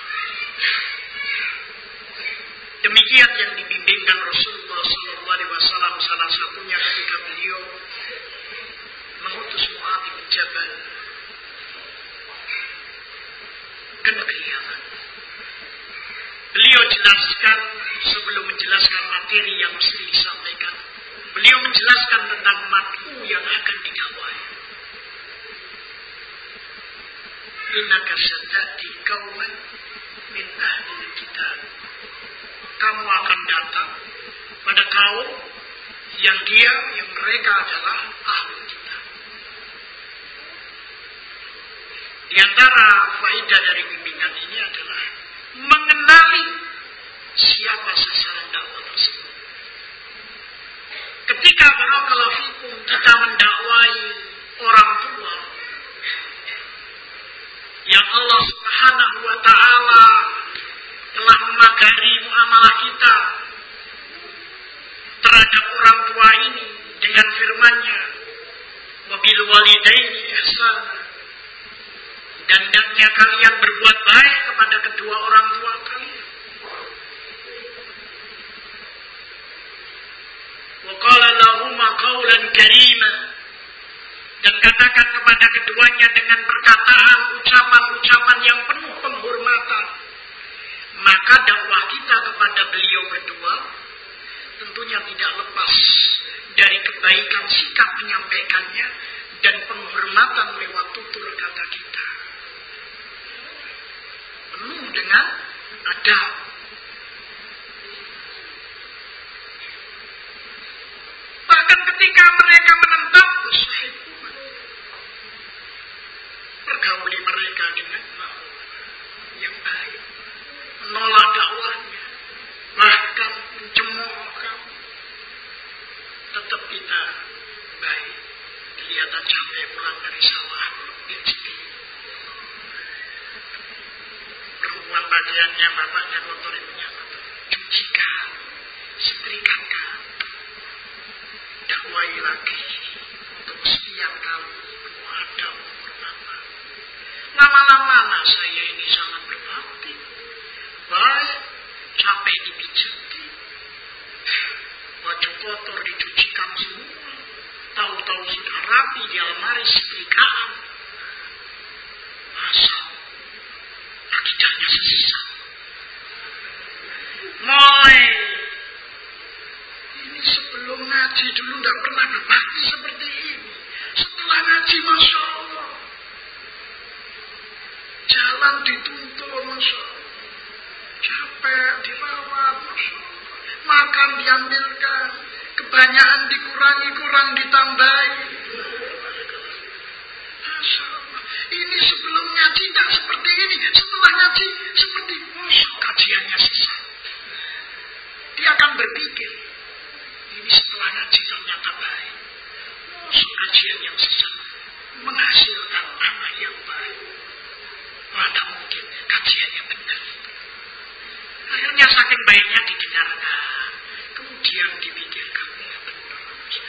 Demikian yang dibimbingkan Rasulullah shallallahu alaihi wasallam, salah satunya ketika beliau mengutus Mu'adz bin Jabal ke negeri Yaman. Beliau jelaskan, sebelum menjelaskan materi yang mesti disampaikan, beliau menjelaskan tentang matku yang akan didakwahi. Innaka satati qauman min ahli kitab. Kamu akan datang pada kaum yang dia, yang mereka adalah ahli kitab. Di antara faedah dari bimbingan ini adalah mengenali siapa sasaran dakwah tersebut. Ketika barakallahu fikum kita mendakwai orang tua yang Allah Subhanahu wa taala telah memagari muamalah kita terhadap orang tua ini dengan firman-Nya, wabil walidaini ihsana, dan hendaknya kalian berbuat baik kepada kedua orang tua kalian. Wa qala lahuma qawlan karima, dan katakan kepada keduanya dengan perkataan, ucapan-ucapan yang penuh penghormatan. Maka dakwah kita kepada beliau berdua tentunya tidak lepas dari kebaikan sikap menyampaikannya dan penghormatan lewat tutur kata kita. Penuh dengan adab. Bahkan ketika mereka menentang, pergauli mereka dengan yang baik, menolak dakwahnya, bahkan mencemooh kamu, tetap kita baik. Kelihatan capek pulang dari sawah, jadi perempuan bagiannya bapaknya kotor, ibunya kotor, cucikan, setrikakan, dakwai lagi untuk sekian kali, ada hormatan. Lama-lama anak saya ini sangat berbakti, baik, capek dipijati, baju kotor dicucikan semua, tahu-tahu sudah rapi di almari setrikaan. Masa akidahnya sesat. Mulai ini sebelum ngaji dulu tidak pernah berbakti seperti ini. Setelah ngaji, masya Allah, jalan dituntun, masya Allah, capek dirawat, masya Allah, makan diambilkan, kebanyakan dikurangi, kurang ditambahi. Masya Allah, ini sebelum ngaji tidak seperti ini, setelah ngaji seperti musuh, kajiannya sesat. Dia akan berpikir, ini setelah ngaji ternyata baik, musuh kajian yang sesat menghasilkan anak yang baik. Mana mungkin kajiannya benar. Akhirnya saking baiknya didengarkan, kemudian dipikirkan, ya benar.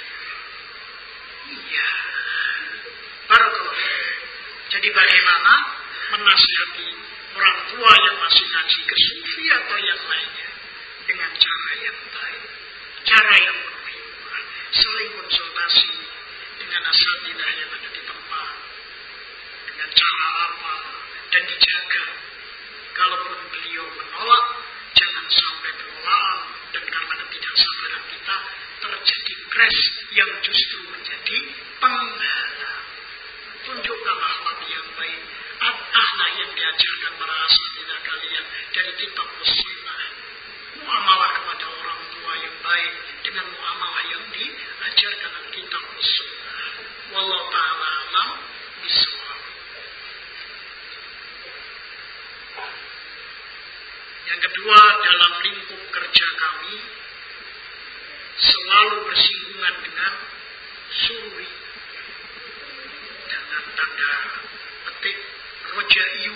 Iya. Barakallahu. Jadi bagaimana menasihati orang tua yang masih ngaji ke sufi atau yang lainnya dengan cara yang baik, cara yang berhikmah, saling konsultasi dengan asatidzah yang ada di tempat, dengan cara apa, dan dijaga. Kalaupun beliau menolak, jangan sampai penolakan dan karena ketidaksabaran kita terjadi crash yang justru menjadi penghalang. Tunjukkan akhlak yang baik, akhlak yang diajarkan para asatidzah kalian dari kitab sunnah. Muamalah kepada orang tua yang baik dengan muamalah yang diajarkan dalam lingkup kerja kami selalu bersinggungan dengan suri dengan tanda petik rojaiyu.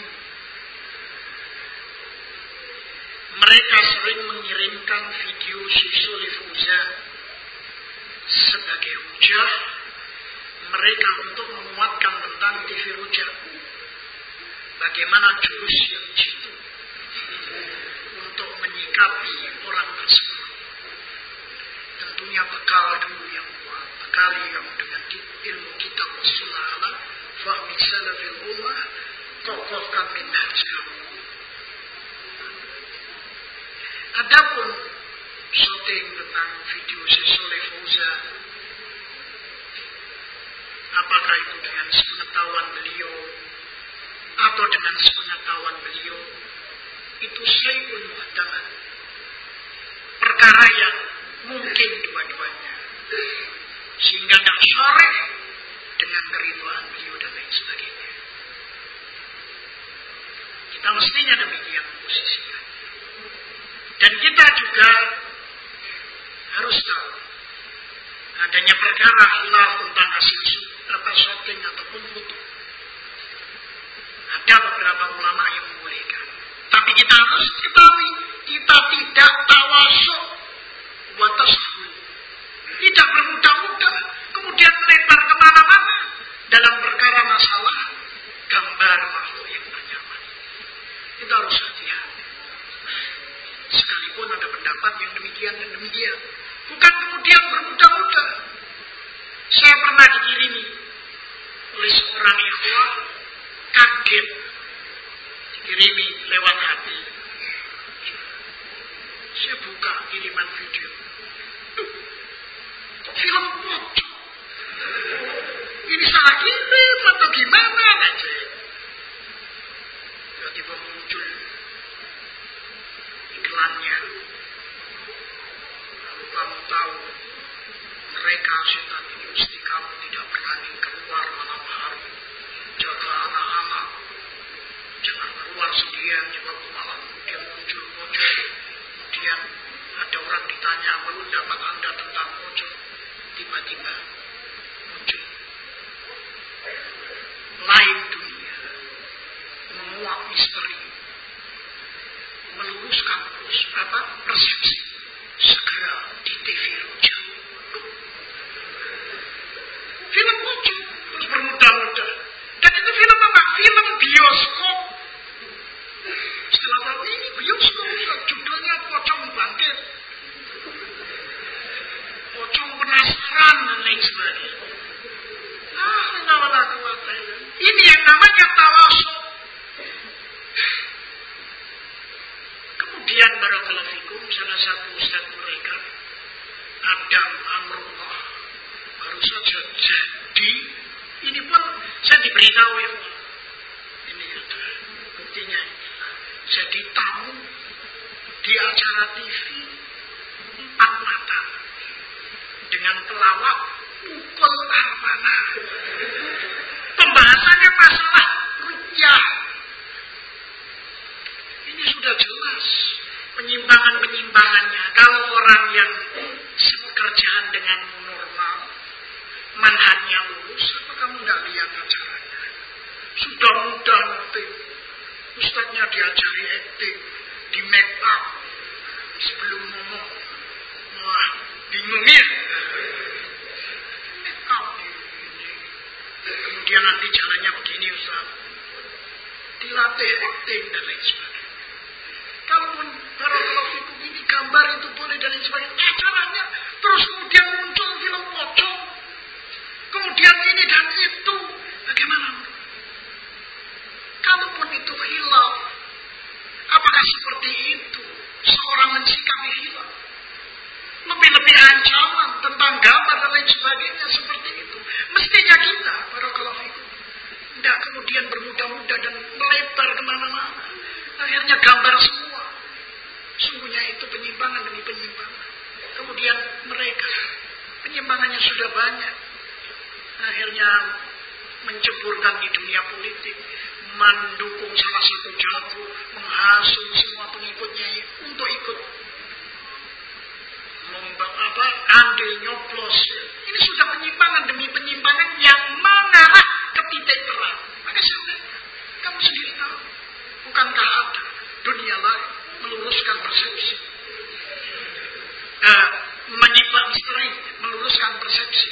Mereka sering mengirimkan video Syekh Shalih Fauzan sebagai hujah mereka untuk menguatkan tentang T V Roja. Bagaimana jurus yang jitu untuk menyikapi orang tersebut. Tentunya bekal dulu yang kuat, bekali yang dengan ilmu kitab sunnah ala fahmi salafil ummah, kokohkan minhaj kamu. Adapun syuting tentang video Syekh Shalih Fauzan, apakah itu dengan sepengetahuan beliau atau dengan sepengetahuan beliau, itu syai'un muhtamal, perkara yang mungkin dua-duanya, sehingga tidak syarih dengan keridhaan beliau dan lain sebagainya. Kita mestinya demikian posisikan. Dan kita juga harus tahu adanya perkara khilaf tentang hasil apa syuting ataupun foto. Ada beberapa ulama yang membolehkan. Tapi kita harus ketahui, kita tidak tawasuk wa tasahul. Tidak bermudah-mudah kemudian melebar kemana-mana dalam perkara masalah gambar makhluk yang bernyawa. Kita harus hati-hati. Sekalipun ada pendapat yang demikian dan demikian, bukan kemudian bermudah-mudah. Saya pernah dikirimi oleh seorang ikhwah, kaget dikirimi lewat hati. Saya buka kiriman video. Duh, kok film pocong? Ini salah kirim atau gimana aja? Tiba-tiba muncul iklannya. Lalu kamu tahu mereka setan ini mesti kamu tidak berani keluar malam hari, jaga anak-anak, jangan keluar sendirian juga malam. Dia muncul pocong, kemudian ada orang ditanya apa pendapat anda tentang pocong, tiba-tiba muncul lain dunia, menguak misteri, meluruskan apa persepsi, segera di T V Roja. Film pocong terus bermudah-mudah. Dan itu film apa? Film bioskop. Setelah tahu ini bioskop, judulnya Pocong Bangkit, Pocong Penasaran dan lain sebagainya. Ah, nawala kuwata. Ini yang namanya tawasuk. Kemudian barakallahu fikum, salah satu ustaz mereka, Adam Amrullah, baru saja jadi, ini pun saya diberitahu ya, ini ada buktinya, jadi tamu di acara T V empat mata dengan pelawak pukul arwana. Pembahasannya masalah ruqyah. Ini sudah jelas penyimpangan-penyimpangannya. Kalau orang yang sepekerjaan dengan normal, manhajnya lurus, apa kamu tidak lihat acaranya? Sudah mudah nanti ustadznya diajari acting, di make up, sebelum ngomong, wah bingung ya. Make up ini, kemudian nanti jalannya begini ustaz, dilatih acting dan lain sebagainya. Kalaupun barakallahu fikum ini gambar itu boleh dan lain sebagainya, acaranya terus kemudian muncul film pocong, kemudian ini dan itu, bagaimana? Kalaupun itu khilaf, apakah seperti itu seorang mensikapi khilaf? Lebih-lebih ancaman tentang gambar dan lain sebagainya seperti itu. Mestinya kita, barakallahu fikum, tidak kemudian bermudah-mudah dan melebar kemana-mana. Akhirnya gambar semua. Sungguhnya itu penyimpangan demi penyimpangan. Kemudian mereka, penyimpangannya sudah banyak. Akhirnya menceburkan di dunia politik, mendukung salah satu jago, menghasut semua pengikutnya untuk ikut membuat apa andil nyoblos. Ini sudah penyimpangan demi penyimpangan yang mengarah ke titik terang. Maka sampai kamu sendiri tahu, bukankah ada dunia lain meluruskan persepsi, uh, menyimak misteri, meluruskan persepsi,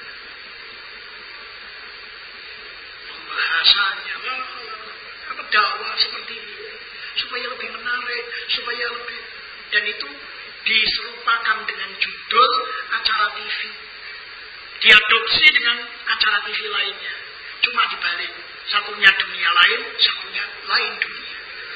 pembahasannya, apa dakwah seperti ini, supaya lebih menarik, supaya lebih, dan itu diserupakan dengan judul acara T V, diadopsi dengan acara T V lainnya, cuma dibalik, satunya dunia lain, satunya lain dunia.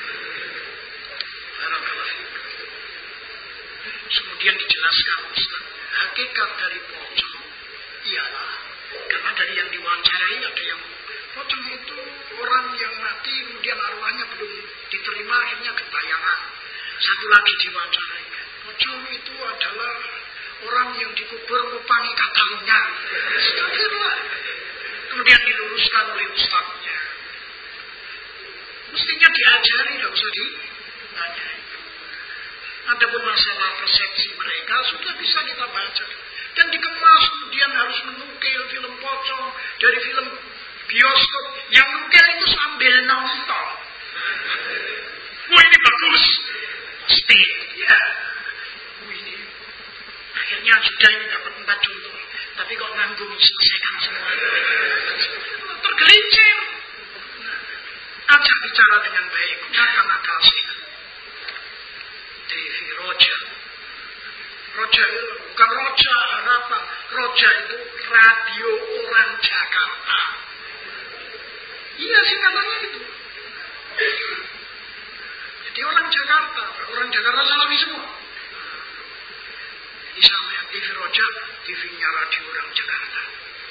Kemudian dijelaskan Ustaz, hakikat dari pocong ialah karena dari yang diwawancarai ada yang pocong itu orang yang mati kemudian arwahnya belum diterima akhirnya gentayangan. Satu lagi diwawancarai, pocong itu adalah orang yang dikubur ngupangi katanya. Astagfirullah. Kemudian diluruskan oleh ustadznya. Mestinya diajari, tidak usah ditanya. Adapun masalah persepsi mereka sudah bisa kita baca dan dikemas, kemudian harus menukil film pocong dari film bioskop. Yang nukil itu sambil nonton. Wah, ini bagus, pasti ya. Wah, ini akhirnya sudah ini dapat empat contoh, tapi kok nanggung selesaikan semua. Tergelincir. Ajak bicara dengan baik, gunakan akal sehat. T V Roja. Roja itu bukan Roja harapan. Roja itu radio orang Jakarta. Iya singkatannya itu. Jadi orang Jakarta, orang Jakarta salami semua. Jadi sama yang T V Roja, T V-nya radio orang Jakarta.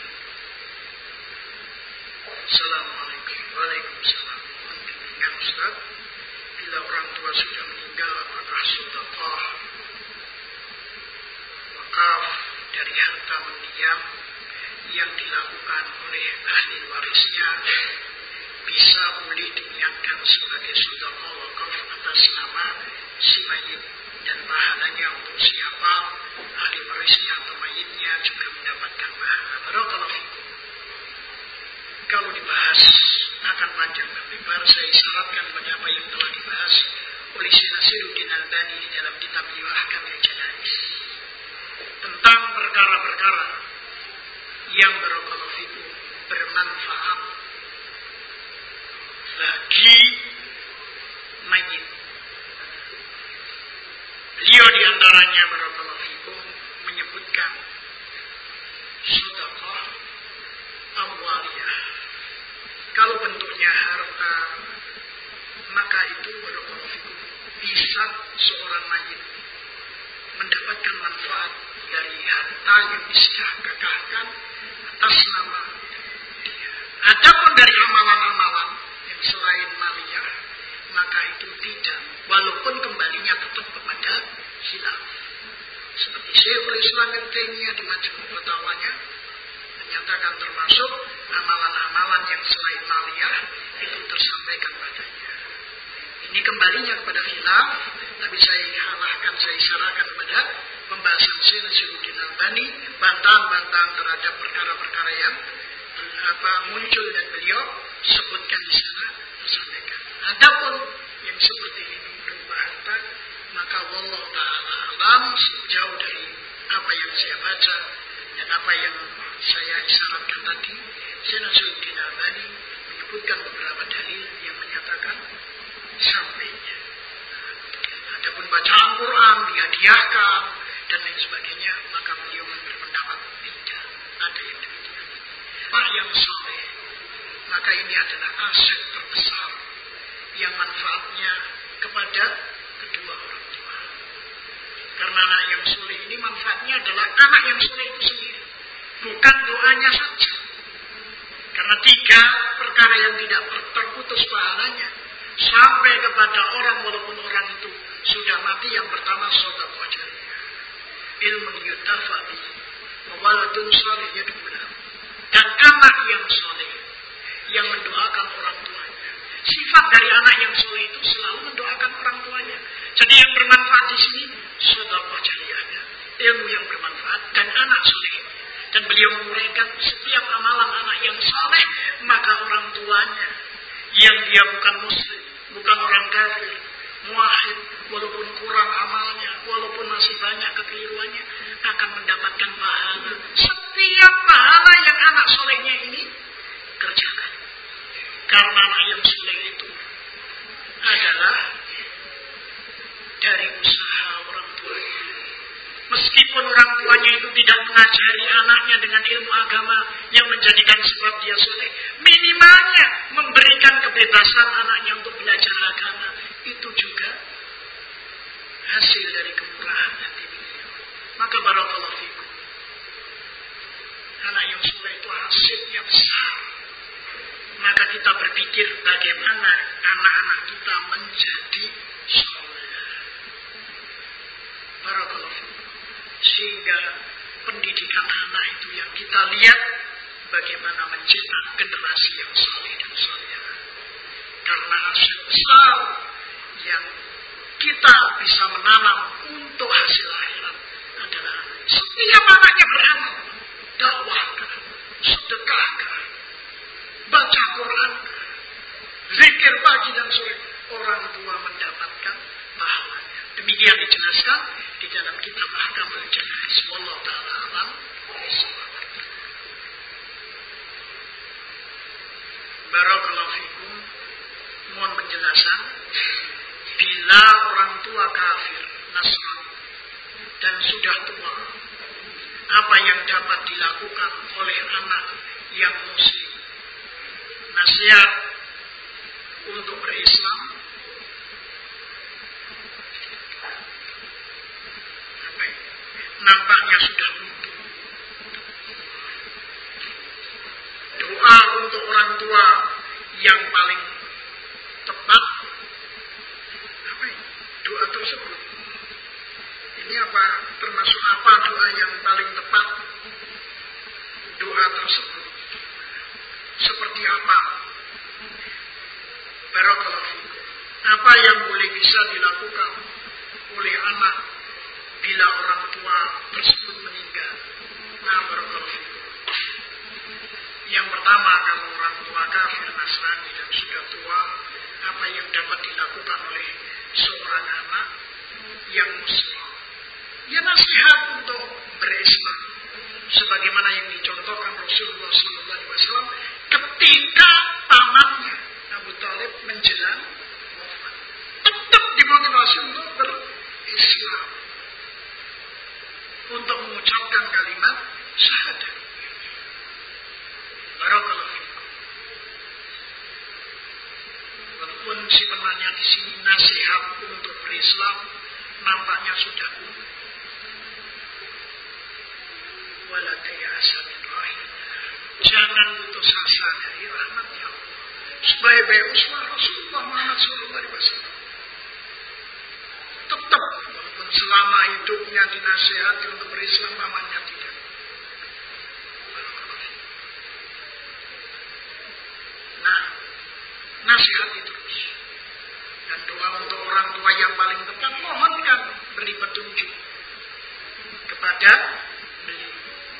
Assalamualaikum. Waalaikumsalam. Dengan Ustaz, bila orang tua sudah meninggal, apakah sedekah wakaf dari harta mendiang yang dilakukan oleh ahli warisnya bisa boleh diniatkan sebagai sedekah wakaf atas nama si mayit, dan pahalanya untuk siapa ahli warisnya atau mayitnya juga mendapatkan pahala. Barakallahu fikum. Kalau dibahas akan panjang dan lebar, saya isyaratkan pada apa yang telah dibahas oleh Syekh Nasiruddin Albani di dalam kitab Ahkamul Janaiz tentang perkara-perkara yang barakallahu fikum bermanfaat bagi mayit. Beliau diantaranya barakallahu fikum menyebutkan sedekah amwaliyah. Kalau bentuknya harta, maka itu barakallahu fikum bisa seorang mayit mendapatkan manfaat dari harta yang disedekahkan atas nama dia. Adapun dari amalan-amalan yang selain maliyah, maka itu tidak, walaupun kembalinya tetap kepada khilaf. Seperti Syekhul Islam Ibnu Taimiyah di Majmu' Fatawanya menyatakan termasuk amalan-amalan yang selain maliyah itu tersampaikan padanya. Ini kembalinya kepada khilaf, tapi saya halahkan, saya isyaratkan kepada pembahasan Syekh Nasiruddin Albani, bantahan-bantahan terhadap perkara-perkara yang apa muncul dan beliau sebutkan di sana tersampaikan. Adapun yang seperti ini berupa harta, maka wallahu ta'ala alam, sejauh dari apa yang saya baca dan apa yang saya isyaratkan tadi, Syekh Nasiruddin Albani menyebutkan beberapa dalil yang menyatakan sampainya. Adapun bacaan Quran dihadiahkan dan lain sebagainya, maka beliau berpendapat tidak ada yang demikian. Pak yang soleh, maka ini adalah aset terbesar yang manfaatnya kepada kedua orang tua. Karena anak yang soleh ini manfaatnya adalah anak yang soleh itu sendiri, bukan doanya saja. Karena tiga perkara yang tidak terputus pahalanya sampai kepada orang walaupun orang itu sudah mati. Yang pertama sedekah jariyah, ilmu yutafa bihi, wa waladun salih yad'u lahu, dan anak yang soleh yang mendoakan orang tuanya. Sifat dari anak yang soleh itu selalu mendoakan orang tuanya. Jadi yang bermanfaat di sini sedekah jariyahnya, ilmu yang bermanfaat dan anak soleh. Dan beliau menguraikan setiap amalan anak yang soleh, maka orang tuanya yang dia bukan muslim, bukan orang kafir, muwahhid, walaupun kurang amalnya, walaupun masih banyak kekeliruannya, akan mendapatkan pahala. Setiap pahala yang anak solehnya ini kerjakan. Karena anak yang soleh itu adalah dari usaha orang tuanya. Meskipun orang tuanya itu tidak mengajari anaknya dengan ilmu agama yang menjadikan sebab dia soleh, minimalnya memberikan kebebasan anaknya untuk belajar agama, itu juga hasil dari kemurahan hati beliau. Maka barakallahu fikum. Anak yang soleh itu hasilnya besar. Maka kita berpikir bagaimana anak-anak kita menjadi soleh. Barakallahu fikum. Sehingga pendidikan anak itu yang kita lihat bagaimana mencetak generasi yang saleh dan salehah. Karena hasil besar yang kita bisa menanam untuk hasil akhirat adalah setiap anaknya beramal, dakwahkah, sedekahkah, baca Quran, zikir pagi dan sore, orang tua mendapatkan pahalanya. Demikian dijelaskan di dalam kitab Ahkamul Janaiz. Wallahu ta'ala a'lam bishawab. Barakallahu fikum. Mohon penjelasan. Bila orang tua kafir, Nasrani, dan sudah tua, apa yang dapat dilakukan oleh anak yang muslim? Nasihat untuk berislam. Nampaknya sudah buntu. Doa untuk orang tua yang paling tepat. Apa ini? Doa tersebut. Ini apa? Termasuk apa doa yang paling tepat? Doa tersebut seperti apa? Barakallahu fikum. Apa yang boleh bisa dilakukan oleh anak bila orang tua tersebut meninggal? Nah, barakallahu fikum. Yang pertama, kalau orang tua kafir, Nasrani dan sudah tua, apa yang dapat dilakukan oleh seorang anak yang muslim? Ya nasihat untuk berislam. Sebagaimana yang dicontohkan Rasulullah shallallahu alaihi wasallam ketika pamannya Abu Thalib menjelang wafat, tetap dimotivasi untuk berislam, untuk mengucapkan kalimat syahadat. Barakallahu fikum. Walaupun si penanya di sini nasihat untuk berislam nampaknya sudah umum. Wala ta'asa min rahim. Jangan putus asa dari rahmatnya Allah. Sebaik-baik uswah Rasulullah Muhammad shallallahu alaihi wasallam. Tetap walaupun selama hidupnya dinasihati untuk berislam, pamannya tidak. Nah, nasihati terus. Dan doa untuk orang tua yang paling tepat, mohonkan beri petunjuk kepada beliau.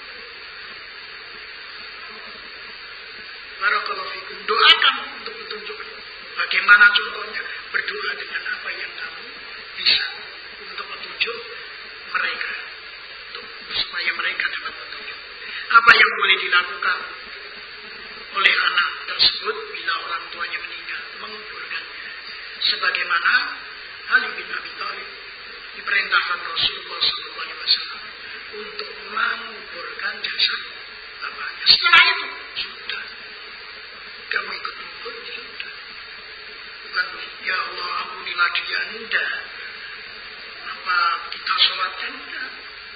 Barakallahu fikum. Doakan untuk petunjuk. Bagaimana contohnya? Berdoa dengan apa yang kamu bisa untuk petunjuk mereka, untuk supaya mereka dapat petunjuk. Apa yang boleh dilakukan oleh anak tersebut bila orang tuanya meninggal? Menguburkannya. Sebagaimana Ali bin Abi Thalib diperintahkan Rasulullah shallallahu alaihi wasallam untuk menguburkan jasad bapaknya. Setelah itu sudah, kamu ikut kubur, sudah. Bukan, ya Allah ampunilah dia, enggak. Apa kita sholatkan, enggak.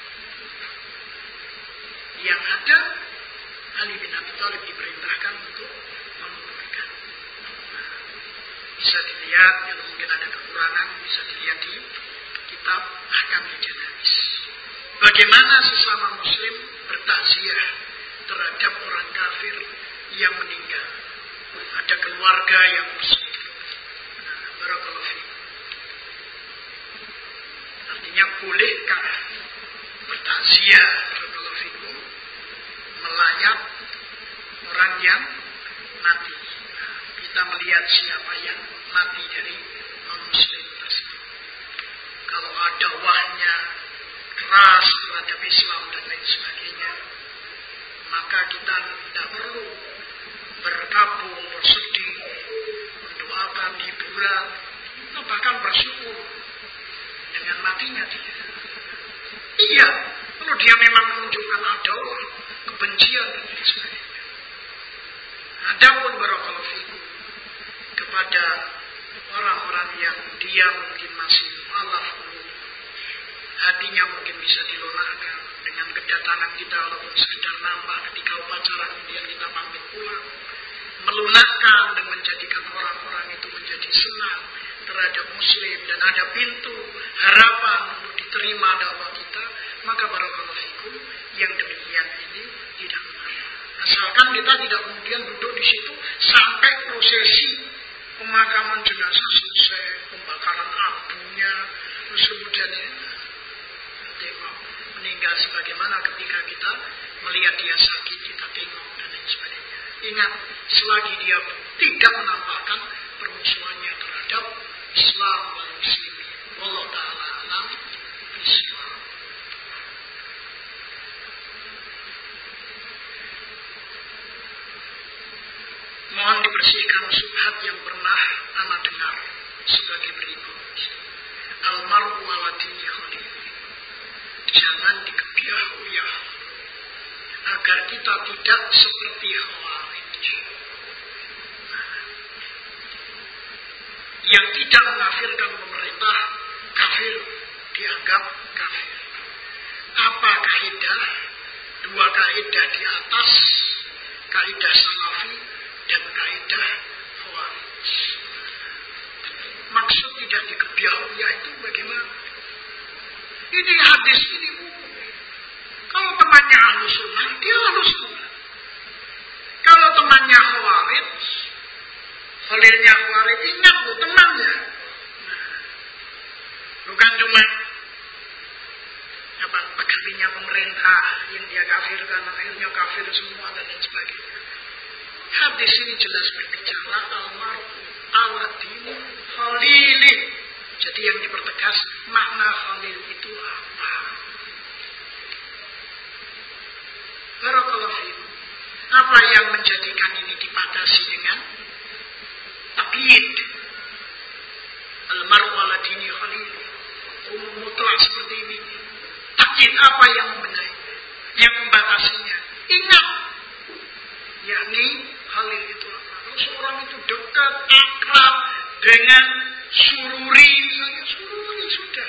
Yang ada Ali bin Abi Thalib diperintahkan untuk menguburkan. Nah, bisa dilihat, ya mungkin ada kekurangan, bisa dilihat di kitab Ahkamul Janaiz. Bagaimana sesama muslim bertakziah terhadap orang kafir yang meninggal. Ada keluarga yang muslim, bolehkah bertakziah barakallahu fikum melayat orang yang mati. Nah, kita melihat siapa yang mati dari non-muslim tersebut. Kalau ada wahnya keras terhadap Islam dan lain sebagainya, maka kita tidak perlu berkabung, bersedih, mendoakan hiburan, kita bahkan bersyukur dengan matinya dia. Iya, kalau dia memang menunjukkan adalah kebencian dan lain sebagainya. Adapun barakallahu fikum kepada orang-orang yang dia mungkin masih mu'allaf qulub, hatinya mungkin bisa dilunakkan dengan kedatangan kita walaupun sekedar nampak ketika upacara, kemudian kita pamit pulang, melunakkan dan menjadikan orang-orang itu menjadi senang terhadap muslim dan ada pintu harapan untuk diterima dakwah kita, maka barakallahu fikum yang demikian ini tidak mengapa. Asalkan kita tidak kemudian duduk di situ sampai prosesi pemakaman jenazah selesai, pembakaran abunya, terus kemudian ya, tengok meninggal sebagaimana ketika kita melihat dia sakit, kita tengok dan lain sebagainya. Ingat, selagi dia tidak menampakkan permusuhannya terhadap Islam dan muslimin. Wallahu ta'ala alam bishawab. Mohon dibersihkan subhat yang pernah ana dengar sebagai berikut. Almaru ala dini khalil. Jangan dikebiah-uyah agar kita tidak seperti Khawarij. Yang tidak mengkafirkan pemerintah kafir, dianggap kafir. Apa kaidah? Dua kaidah di atas, kaidah salafi dan kaidah Khawarij. Maksud tidak dikebiah-uyah itu bagaimana? Ini hadis ini umum. Kalau temannya Ahlus Sunnah, dia Ahlus Sunnah. Kalau temannya Khawarij, Khalilnya Khawarij, ingat loh temannya. Nah, bukan cuma apa pegawainya pemerintah yang dia kafirkan, akhirnya kafir semua dan lain sebagainya. Hadis ini jelas berbicara almaru ala dini khalilin. Jadi yang dipertegas makna khalil itu apa? Barakallahu fiikum. Apa yang menjadikan ini dibatasi dengan takyid? Almaru ala dini khalil. Umum mutlak seperti ini. Takyid apa yang membenahi? Yang membatasinya? Ingat, yakni khalil itu apa? Kalau seorang itu dekat, akrab dengan sururi, misalnya sururi sudah.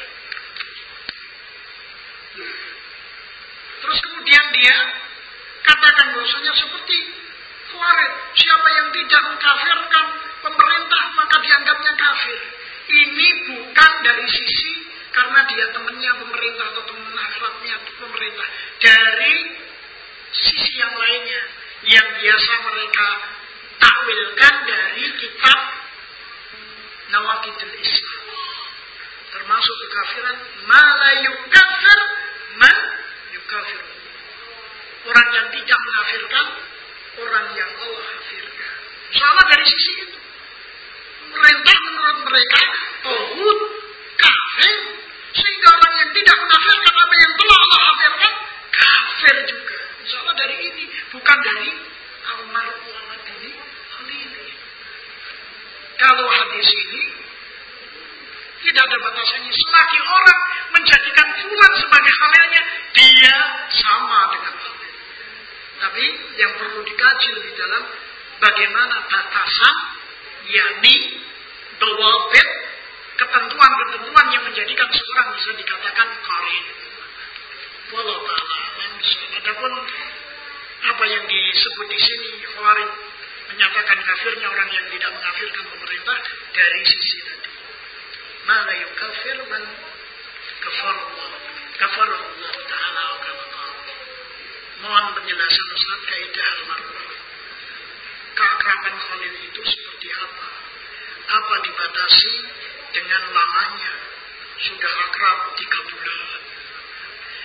Terus kemudian dia katakan bahwasanya seperti Khawarij, siapa yang tidak mengkafirkan pemerintah maka dianggapnya kafir. Ini bukan dari sisi karena dia temannya pemerintah atau teman akrabnya pemerintah. Dari sisi yang lainnya yang biasa mereka takwilkan dari kitab Nawaqidul Islam, termasuk kekafiran ma la yukafir man yukafir, orang yang tidak mengkafirkan orang yang Allah kafirkan. Salah dari sisi itu. Pemerintah menurut mereka tauhid kafir, sehingga orang yang tidak mengkafirkan apa yang telah Allah kafirkan kafir juga. Salah dari ini, bukan dari almaru ala dini khalili. Kalau hadis ini tidak ada batasannya. Selagi orang menjadikan fulan sebagai khalilnya, dia sama dengan khalil. Tapi yang perlu dikaji lebih dalam bagaimana batasan, yakni dawabit, ketentuan-ketentuan yang menjadikan seorang bisa dikatakan khalil. Wallahu ta'ala alam. Adapun apa yang disebut di sini Khawarij menyatakan kafirnya orang yang tidak mengkafirkan pemerintah dari sisi tadi. Ma la yukafir man kafar Allah. Kafar Allah Ta'ala wa kama qala. Mohon penjelasan Ustaz kaidah al-marwah. Keakraban Khalil itu seperti apa? Apa dibatasi dengan lamanya? Sudah akrab tiga bulan,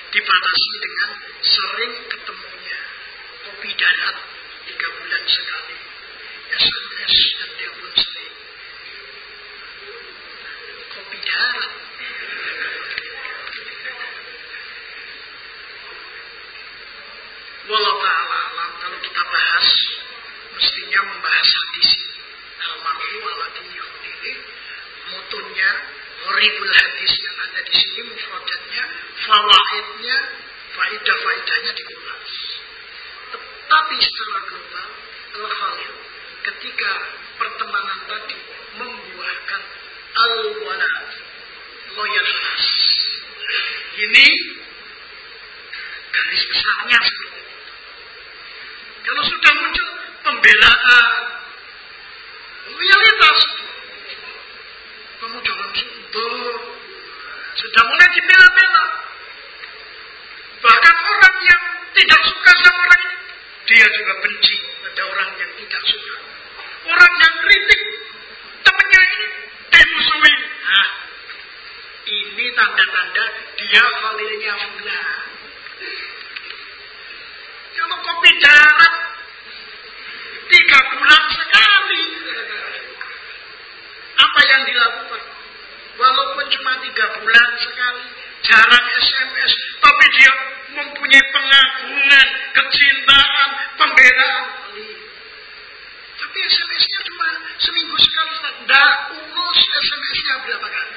dibatasi dengan sering ketemunya. Kopi darat tiga bulan sekali, S M S dan telepon sering. Kopi darat. Wallahu ta'ala alam, kalau kita bahas mestinya membahas hadis ini. Al-mar'u ala dini khalilih, mutunnya, horibul hadis yang ada di sini, mufradatnya, fawaidnya, faidah-faidahnya dikupas. Tetapi secara global, al-khalil, ketika pertemanan tadi membuahkan al-walad, loyalitas. Ini garis besarnya seperti itu. Kalau sudah muncul pembelaan, loyalitas, kamu jangan sundur, sudah mulai dibela-bela. Bahkan orang yang tidak suka sama orang ini, dia juga benci pada orang yang tidak suka. Orang yang kritik temannya ini dimusuhi. Nah, ini tanda-tanda dia khalilnya fulan. Kalau kopi darat tiga bulan sekali, apa yang dilakukan? Walaupun cuma tiga bulan sekali, jarang S M S, tapi dia mempunyai pengagungan, kecintaan, pembelaan. Tapi S M S-nya cuma seminggu sekali, tidak urus S M S-nya berapa kali.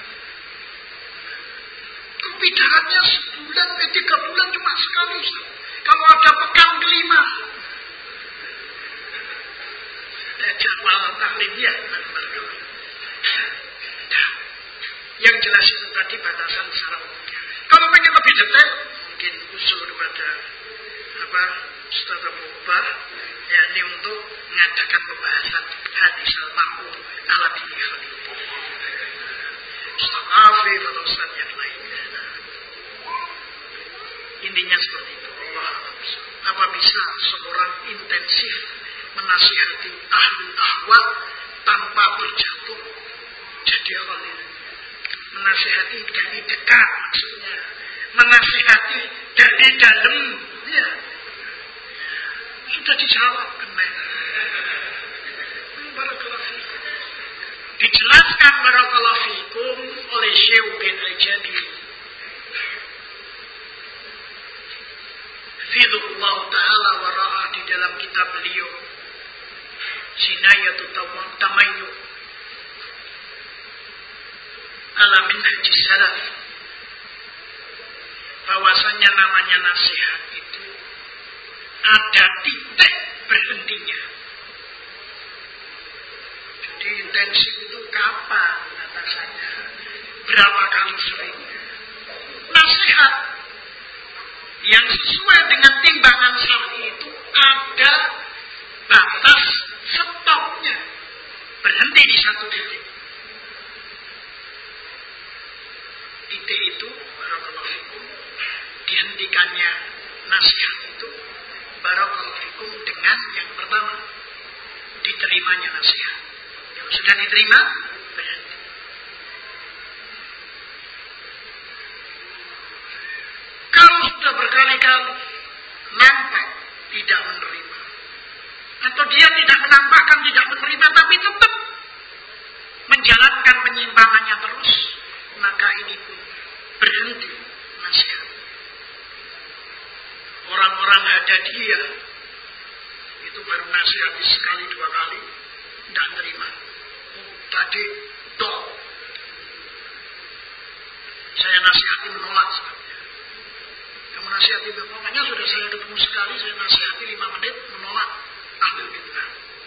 Kopi daratnya sebulan, eh, tiga bulan cuma sekali. Kalau ada pekan kelima, eh, jadwal taklimnya. Yang jelas itu tadi batasan secara umumnya. Kalau pengen lebih detail, mungkin usul kepada apa Ustaz Abu Ubah, yakni untuk mengadakan pembahasan hadis al-mar'u ala dini khalilih. Ustaz Afif atau Ustaz yang lainnya. Intinya seperti itu. Allah, apa bisa seorang intensif menasihati ahli ahwa tanpa berjatuh jadi khalil? Menasihati dari dekat maksudnya, menasihati dari dalam, ya. Sudah dijawab kena. Barakallahu fikum. Dijelaskan barakallahu fikum oleh Syekh bin Al-Jadi. Hafizahullah ta'ala wa ra'ah di dalam kitab beliau Jinayatut Tamayyuz ala minhajis salaf, bahwasanya namanya nasihat itu ada titik berhentinya. Jadi intensif itu kapan batasannya, berapa kali seringnya. Nasihat yang sesuai dengan timbangan syar'i itu ada batas stopnya, berhenti di satu titik. Titik itu barakallahu fikum, dihentikannya nasihat itu barakallahu fikum dengan yang pertama, diterimanya nasihat. Yang sudah diterima berhenti. Kalau sudah berkali-kali nampak tidak menerima, atau dia tidak menampakkan tidak menerima tapi tetap menjalankan penyimpangannya terus, maka ini pun berhenti nasihat. Orang-orang hadadiyah itu baru nasihat sekali dua kali tidak terima. Oh, tadi dok, saya nasihati menolak. Kamu nasihati pokoknya sudah saya ketemu sekali, saya nasihati lima menit menolak. Ahli bid'ah.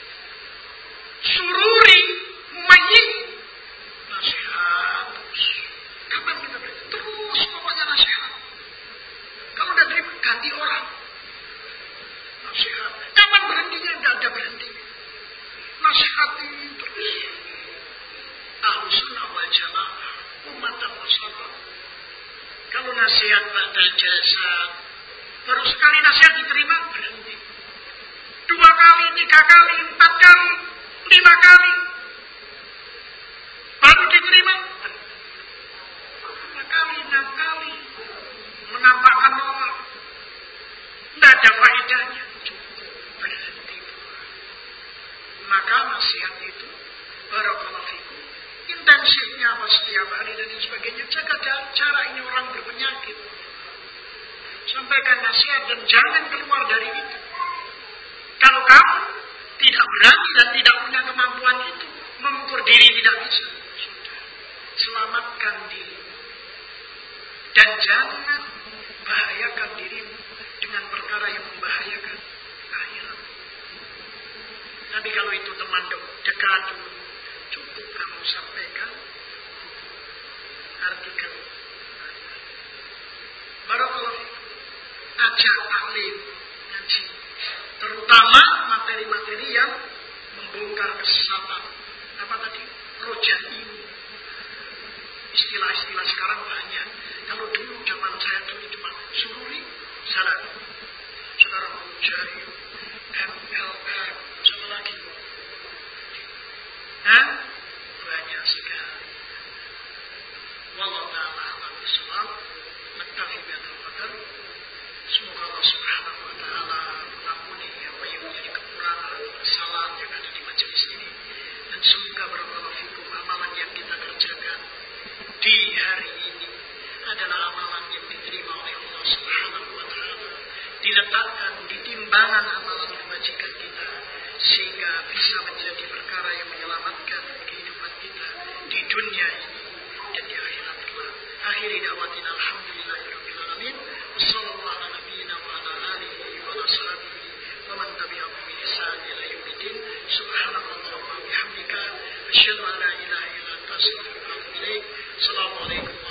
Sururi Mumayyiz nasihat terus. Kapan kita berhenti? Terus pokoknya nasihat. Kalau udah terima ganti orang. Nasihat. Kapan berhentinya? Tidak ada berhentinya. Nasihati terus. Ahlussunnah wal jamaah ummatan wasata. Kalau nasihat pada jasa baru sekali nasihat diterima berhenti. Dua kali, tiga kali, empat kali, lima kali baru diterima. Lima kali, enam kali menampakkan Sampaikan nasihat dan jangan keluar dari itu. Kalau kamu tidak berani dan tidak punya kemampuan itu, mengukur diri tidak bisa, sudah. Selamatkan diri. Dan jangan bahayakan dirimu dengan perkara yang membahayakan akhirat. Tapi kalau itu teman dekat dulu, cukup kamu sampaikan artikel. Barakallahu fikum. Ajak taklim ngaji, terutama materi-materi yang membongkar kesesatan. Apa tadi? Roja ilmu. Istilah-istilah sekarang banyak. Kalau dulu zaman saya dulu cuma sururi, salah. Sekarang roja ilmu, M L M, sama lagi. Hah? Banyak sekali. Wallahu ta'ala a'lam bishawab. Naktafi bihadzal qadar. Semoga Allah Subhanahu wa taala mengampuni apa yang menjadi kekurangan, kesalahan yang ada di majelis ini. Dan semoga barakallahu fikum amalan yang kita kerjakan di hari ini adalah amalan yang diterima oleh Allah Subhanahu wa taala. Diletakkan di timbangan amalan kebajikan kita sehingga bisa menjadi perkara yang menyelamatkan kehidupan kita di dunia ini dan di akhirat kelak. Akhiri da'watina alhamdulillahirabbil alamin. Wassallallahu ala nabiyyina wa ala alihi wa ashabihi wa man tabi'ahum bi ihsan ila yaumiddin. Subhanallahumma wa bihamdika asyhadu an la ilaha illa anta astaghfiruka wa atubu ilaik. Assalamualaikum